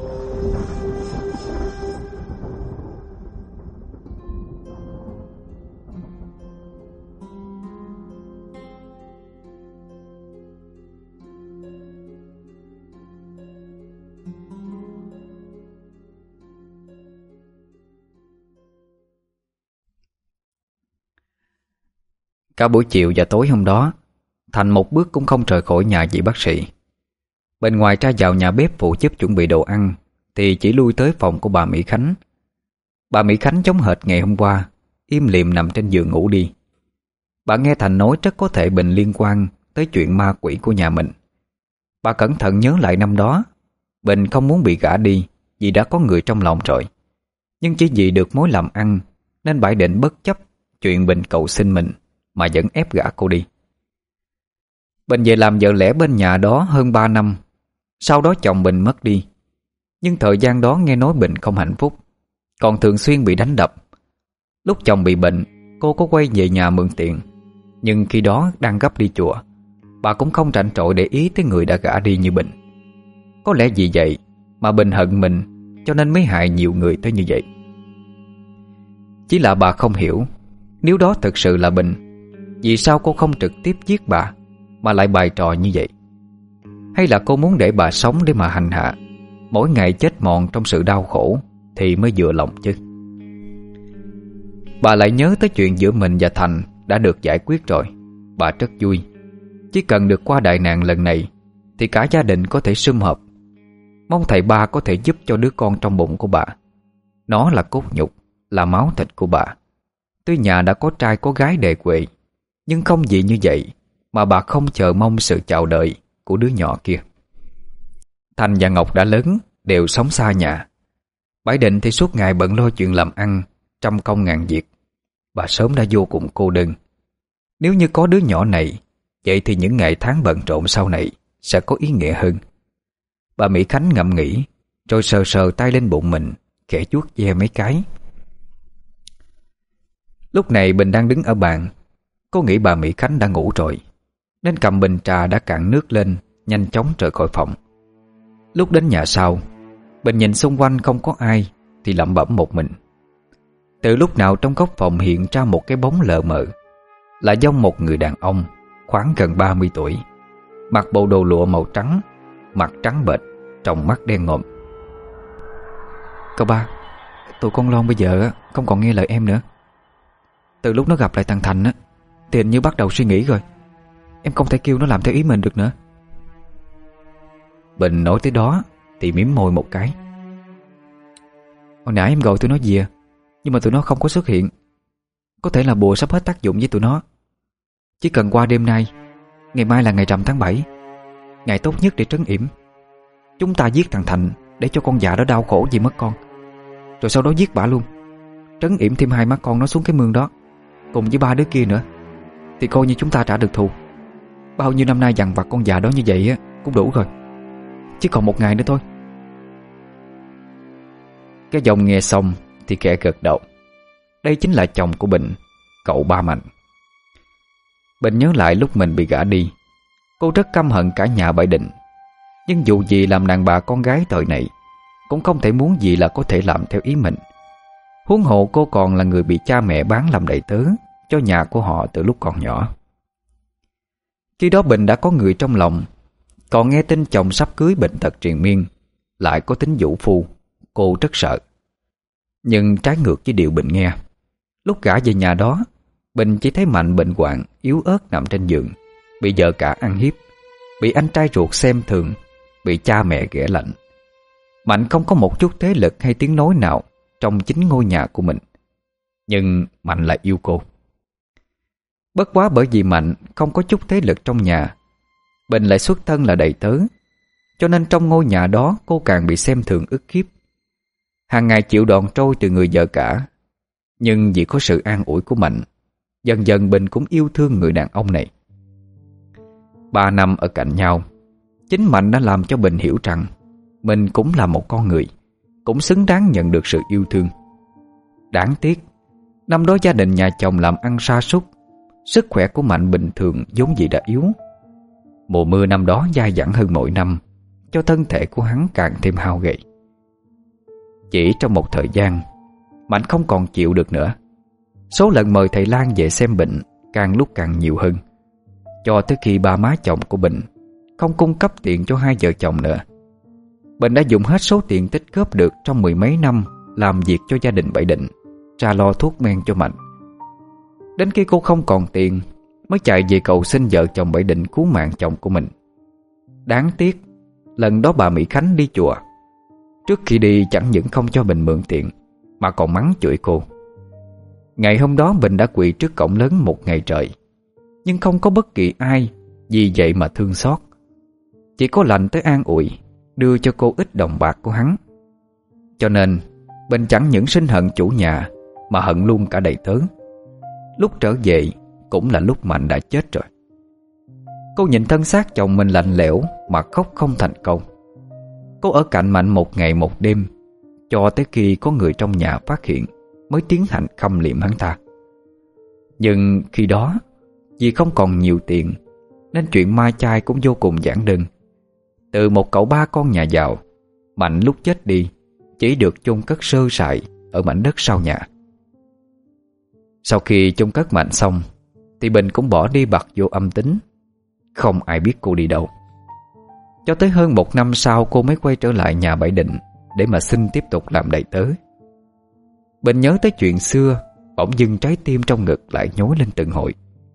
S1: Cả buổi chiều và tối hôm đó, Thành một bước cũng không rời khỏi nhà vị bác sĩ. Bên ngoài ra vào nhà bếp phụ giúp chuẩn bị đồ ăn, thì chỉ lui tới phòng của bà Mỹ Khánh. Bà Mỹ Khánh giống hệt ngày hôm qua, im lìm nằm trên giường ngủ đi. Bà nghe Thành nói rất có thể Bình liên quan tới chuyện ma quỷ của nhà mình. Bà cẩn thận nhớ lại năm đó, Bình không muốn bị gả đi vì đã có người trong lòng rồi. Nhưng chỉ vì được mối làm ăn nên bà định bất chấp chuyện Bình cầu xin mình mà vẫn ép gả cô đi. Bình về làm vợ lẽ bên nhà đó hơn 3 năm. Sau đó chồng Bình mất đi. Nhưng thời gian đó nghe nói Bình không hạnh phúc, còn thường xuyên bị đánh đập. Lúc chồng bị bệnh, cô có quay về nhà mượn tiền. Nhưng khi đó đang gấp đi chùa, bà cũng không rảnh rỗi để ý tới người đã gả đi như Bình. Có lẽ vì vậy mà Bình hận mình, cho nên mới hại nhiều người tới như vậy. Chỉ là bà không hiểu, nếu đó thực sự là Bình, vì sao cô không trực tiếp giết bà mà lại bày trò như vậy? Hay là cô muốn để bà sống để mà hành hạ, mỗi ngày chết mòn trong sự đau khổ thì mới vừa lòng chứ? Bà lại nhớ tới chuyện giữa mình và Thành đã được giải quyết rồi. Bà rất vui. Chỉ cần được qua đại nạn lần này thì cả gia đình có thể sum họp. Mong thầy ba có thể giúp cho đứa con trong bụng của bà. Nó là cốt nhục, là máu thịt của bà. Tuy nhà đã có trai có gái đề quệ, nhưng không vì như vậy mà bà không chờ mong sự chào đời của đứa nhỏ kia. Thành và Ngọc đã lớn, đều sống xa nhà. Bãi Định thì suốt ngày bận lo chuyện làm ăn, trăm công ngàn việc. Bà sớm đã vô cùng cô đơn. Nếu như có đứa nhỏ này, vậy thì những ngày tháng bận rộn sau này sẽ có ý nghĩa hơn. Bà Mỹ Khánh ngẫm nghĩ, rồi sờ sờ tay lên bụng mình, khẽ chuốt ve mấy cái. Lúc này Bình đang đứng ở bàn. Cô nghĩ bà Mỹ Khánh đã ngủ rồi, nên cầm bình trà đã cạn nước lên, nhanh chóng rời khỏi phòng. Lúc đến nhà sau, Bình nhìn xung quanh không có ai thì lẩm bẩm một mình. Từ lúc nào trong góc phòng hiện ra một cái bóng lờ mờ, là giống một người đàn ông khoảng gần 30 tuổi, mặc bộ đồ lụa màu trắng, mặt trắng bệch, tròng mắt đen ngòm. Cậu ba, tụi con Lon bây giờ không còn nghe lời em nữa. Từ lúc nó gặp lại thằng Thành thì hình như bắt đầu suy nghĩ rồi. Em không thể kêu nó làm theo ý mình được nữa. Bình nói tới đó thì mím môi một cái. Hồi nãy em gọi tụi nó về, nhưng mà tụi nó không có xuất hiện. Có thể là bùa sắp hết tác dụng với tụi nó. Chỉ cần qua đêm nay, ngày mai là ngày rằm tháng 7, ngày tốt nhất để trấn yểm. Chúng ta giết thằng Thành để cho con già đó đau khổ vì mất con, rồi sau đó giết bả luôn. Trấn yểm thêm 2 má con nó xuống cái mương đó, cùng với 3 đứa kia nữa, thì coi như chúng ta trả được thù. Bao nhiêu năm nay dằn vặt con già đó như vậy cũng đủ rồi. Chỉ còn 1 ngày nữa thôi. Cái dòng nghe xong thì kẻ gật đầu. Đây chính là chồng của Bình, cậu Ba Mạnh. Bình nhớ lại lúc mình bị gả đi, cô rất căm hận cả nhà Bãi Định. Nhưng dù gì làm đàn bà con gái thời này, cũng không thể muốn gì là có thể làm theo ý mình. Huống hộ cô còn là người bị cha mẹ bán làm đầy tớ cho nhà của họ từ lúc còn nhỏ. Khi đó Bình đã có người trong lòng, còn nghe tin chồng sắp cưới bệnh tật triền miên, lại có tính vũ phu, cô rất sợ. Nhưng trái ngược với điều Bình nghe, lúc gả về nhà đó, Bình chỉ thấy Mạnh bệnh hoạn, yếu ớt nằm trên giường, bị vợ cả ăn hiếp, bị anh trai ruột xem thường, bị cha mẹ ghẻ lạnh. Mạnh không có một chút thế lực hay tiếng nói nào trong chính ngôi nhà của mình. Nhưng Mạnh lại yêu cô. Bất quá bởi vì Mạnh không có chút thế lực trong nhà, Bình lại xuất thân là đầy tớ, cho nên trong ngôi nhà đó cô càng bị xem thường ức hiếp. Hàng ngày chịu đòn trôi từ người vợ cả. Nhưng vì có sự an ủi của Mạnh, dần dần Bình cũng yêu thương người đàn ông này. 3 năm ở cạnh nhau, chính Mạnh đã làm cho Bình hiểu rằng mình cũng là một con người, cũng xứng đáng nhận được sự yêu thương. Đáng tiếc, năm đó gia đình nhà chồng làm ăn sa sút, sức khỏe của Mạnh bình thường vốn dĩ đã yếu. Mùa mưa năm đó dai dẳng hơn mỗi năm, cho thân thể của hắn càng thêm hao gầy. Chỉ trong một thời gian, Mạnh không còn chịu được nữa. Số lần mời thầy lang về xem bệnh càng lúc càng nhiều hơn, cho tới khi ba má chồng của Bình không cung cấp tiền cho hai vợ chồng nữa. Bình đã dùng hết số tiền tích góp được trong 10 mấy năm làm việc cho gia đình Bảy Định ra lo thuốc men cho Mạnh. Đến khi cô không còn tiền mới chạy về cầu xin vợ chồng Bảy Định cứu mạng chồng của mình. Đáng tiếc, lần đó bà Mỹ Khánh đi chùa, trước khi đi chẳng những không cho Bình mượn tiền mà còn mắng chửi cô. Ngày hôm đó Bình đã quỳ trước cổng lớn một ngày trời, nhưng không có bất kỳ ai vì vậy mà thương xót. Chỉ có lành tới an ủi, đưa cho cô ít đồng bạc của hắn. Cho nên Bình chẳng những sinh hận chủ nhà mà hận luôn cả đầy tớ. Lúc trở về cũng là lúc Mạnh đã chết rồi. Cô nhìn thân xác chồng mình lạnh lẽo mà khóc không thành câu. Cô ở cạnh Mạnh một ngày một đêm, cho tới khi có người trong nhà phát hiện mới tiến hành khâm liệm hắn ta. Nhưng khi đó, vì không còn nhiều tiền nên chuyện ma chay cũng vô cùng giản đơn. Từ một cậu ba con nhà giàu, Mạnh lúc chết đi chỉ được chôn cất sơ sài ở mảnh đất sau nhà. Sau khi chôn cất Mạnh xong thì Bình cũng bỏ đi bặt vô âm tính. Không ai biết cô đi đâu. Cho tới hơn 1 năm sau cô mới quay trở lại nhà Bảy Định để mà xin tiếp tục làm đầy tớ. Bình nhớ tới chuyện xưa, bỗng dưng trái tim trong ngực lại nhói lên từng hồi.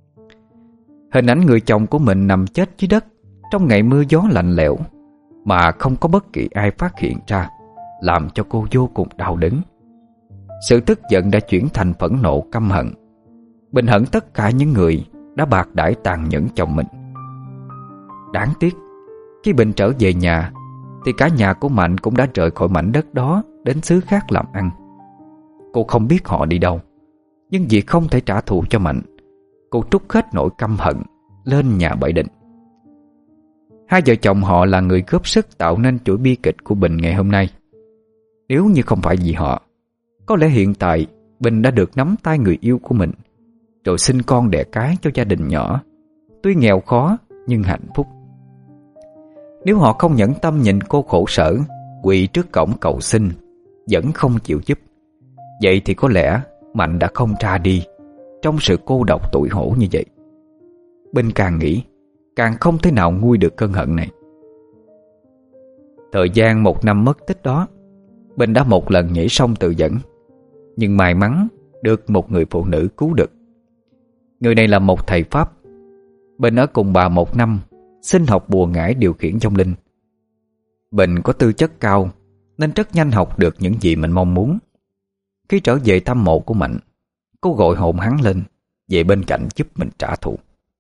S1: Hình ảnh người chồng của mình nằm chết dưới đất trong ngày mưa gió lạnh lẽo mà không có bất kỳ ai phát hiện ra, làm cho cô vô cùng đau đớn. Sự tức giận đã chuyển thành phẫn nộ căm hận. Bình hận tất cả những người đã bạc đãi tàn nhẫn chồng mình. Đáng tiếc, khi Bình trở về nhà thì cả nhà của Mạnh cũng đã rời khỏi mảnh đất đó đến xứ khác làm ăn. Cô không biết họ đi đâu, nhưng vì không thể trả thù cho Mạnh, cô trút hết nỗi căm hận lên nhà Bảy Định. Hai vợ chồng họ là người góp sức tạo nên chuỗi bi kịch của Bình ngày hôm nay. Nếu như không phải vì họ, có lẽ hiện tại Bình đã được nắm tay người yêu của mình, rồi sinh con đẻ cái cho gia đình nhỏ, tuy nghèo khó nhưng hạnh phúc. Nếu họ không nhẫn tâm nhìn cô khổ sở, quỳ trước cổng cầu xin, vẫn không chịu giúp, vậy thì có lẽ Mạnh đã không ra đi trong sự cô độc tủi hổ như vậy. Bình càng nghĩ, càng không thể nào nguôi được cơn hận này. Thời gian 1 năm mất tích đó, Bình đã một lần nhảy sông tự vẫn, nhưng may mắn được một người phụ nữ cứu được. Người này là một thầy Pháp. Bình ở cùng bà 1 năm, xin học bùa ngải điều khiển vong linh. Bình có tư chất cao nên rất nhanh học được những gì mình mong muốn. Khi trở về thăm mộ của Mạnh, cô gọi hồn hắn lên về bên cạnh giúp mình trả thù.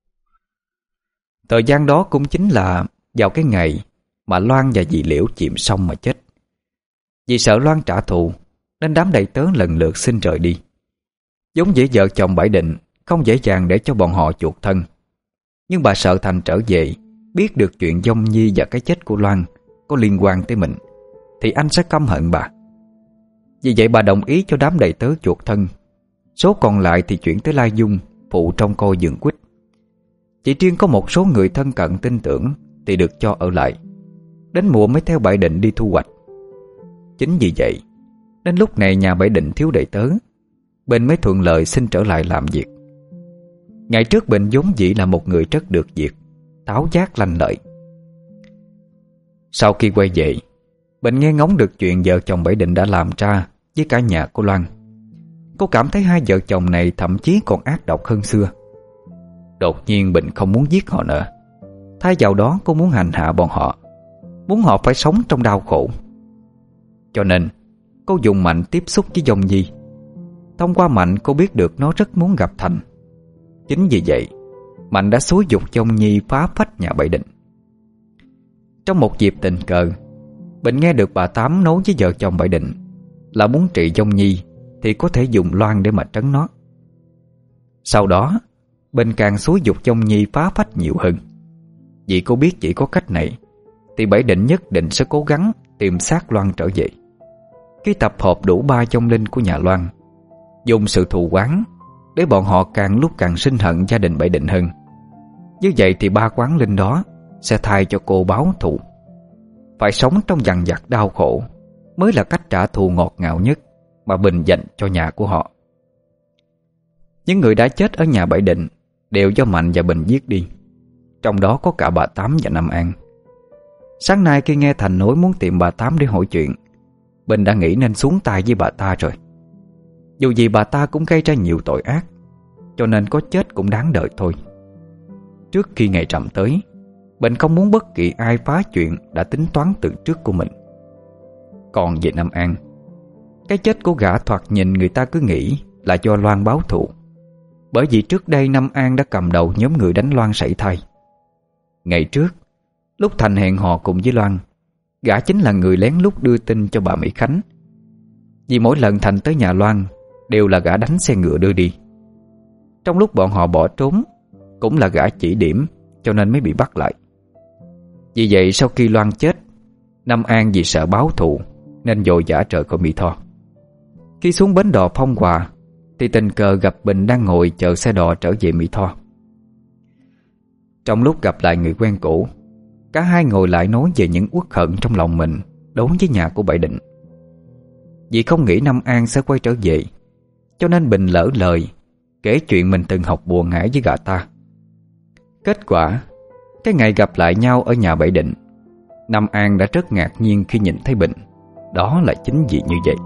S1: Thời gian đó cũng chính là vào cái ngày mà Loan và dì Liễu chìm sông mà chết. Vì sợ Loan trả thù nên đám đầy tớ lần lượt xin rời đi. Giống dĩ vợ chồng Bảy Định không dễ dàng để cho bọn họ chuộc thân. Nhưng bà sợ Thành trở về biết được chuyện Vong Nhi và cái chết của Loan có liên quan tới mình thì anh sẽ căm hận bà. Vì vậy bà đồng ý cho đám đầy tớ chuộc thân. Số còn lại thì chuyển tới Lai Dung phụ trông coi vườn quýt. Chỉ riêng có một số người thân cận tin tưởng thì được cho ở lại, đến mùa mới theo Bảy Định đi thu hoạch. Chính vì vậy đến lúc này nhà Bảy Định thiếu đầy tớ, Bình mới thuận lợi xin trở lại làm việc. Ngày trước Bình vốn dĩ là một người rất được việc, táo giác lanh lợi. Sau khi quay về, Bình nghe ngóng được chuyện vợ chồng Bảy Định đã làm ra với cả nhà của Loan. Cô cảm thấy hai vợ chồng này thậm chí còn ác độc hơn xưa. Đột nhiên Bình không muốn giết họ nữa. Thay vào đó cô muốn hành hạ bọn họ, muốn họ phải sống trong đau khổ. Cho nên cô dùng mạnh tiếp xúc với Vong Nhi. Thông qua Mạnh cô biết được nó rất muốn gặp Thành. Chính vì vậy Mạnh đã xúi giục Dông Nhi phá phách nhà Bảy Định. Trong một dịp tình cờ, Bình nghe được bà Tám nói với vợ chồng Bảy Định là muốn trị Dông Nhi thì có thể dùng loan để mà trấn nó. Sau đó Bình càng xúi giục Dông Nhi phá phách nhiều hơn. Vì cô biết chỉ có cách này thì Bảy Định nhất định sẽ cố gắng tìm xác Loan trở về. Khi tập hợp đủ 3 vong linh của nhà Loan, dùng sự thù oán để bọn họ càng lúc càng sinh hận gia đình Bảy Định hơn. Như vậy thì 3 quán linh đó sẽ thay cho cô báo thù. Phải sống trong dằn vặt đau khổ mới là cách trả thù ngọt ngào nhất mà Bình dành cho nhà của họ. Những người đã chết ở nhà Bảy Định đều do Mạnh và Bình giết đi, trong đó có cả bà Tám và Nam An. Sáng nay khi nghe Thành nói muốn tìm bà Tám để hỏi chuyện, Bình đã nghĩ nên xuống tay với bà ta rồi. Dù gì bà ta cũng gây ra nhiều tội ác, cho nên có chết cũng đáng đợi thôi. Trước khi ngày rằm tới, Bình không muốn bất kỳ ai phá chuyện đã tính toán từ trước của mình. Còn về Nam An, cái chết của gã thoạt nhìn người ta cứ nghĩ là do Loan báo thù, bởi vì trước đây Nam An đã cầm đầu nhóm người đánh Loan sảy thai. Ngày trước, lúc Thành hẹn hò cùng với Loan, gã chính là người lén lút đưa tin cho bà Mỹ Khánh. Vì mỗi lần Thành tới nhà Loan đều là gã đánh xe ngựa đưa đi. Trong lúc bọn họ bỏ trốn, cũng là gã chỉ điểm, cho nên mới bị bắt lại. Vì vậy sau khi Loan chết, Nam An vì sợ báo thù nên vội vã rời khỏi Mỹ Tho. Khi xuống bến đò Phong Hòa thì tình cờ gặp Bình đang ngồi chờ xe đò trở về Mỹ Tho. Trong lúc gặp lại người quen cũ, cả hai ngồi lại nói về những uất hận trong lòng mình đối với nhà của Bảy Định. Vì không nghĩ Nam An sẽ quay trở về, cho nên Bình lỡ lời kể chuyện mình từng học bùa ngải với gã ta. Kết quả, cái ngày gặp lại nhau ở nhà Bảy Định, Nam An đã rất ngạc nhiên khi nhìn thấy Bình. Đó là chính vì như vậy.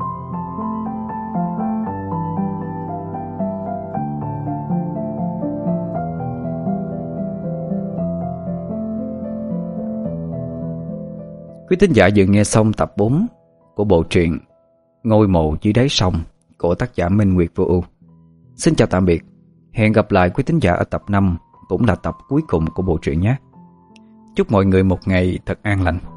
S1: Quý thính giả vừa nghe xong tập 4 của bộ truyện Ngôi mộ dưới đáy sông của tác giả Minh Nguyệt Vô Ưu. Xin chào tạm biệt. Hẹn gặp lại quý thính giả ở tập 5, cũng là tập cuối cùng của bộ truyện nhé. Chúc mọi người một ngày thật an lành.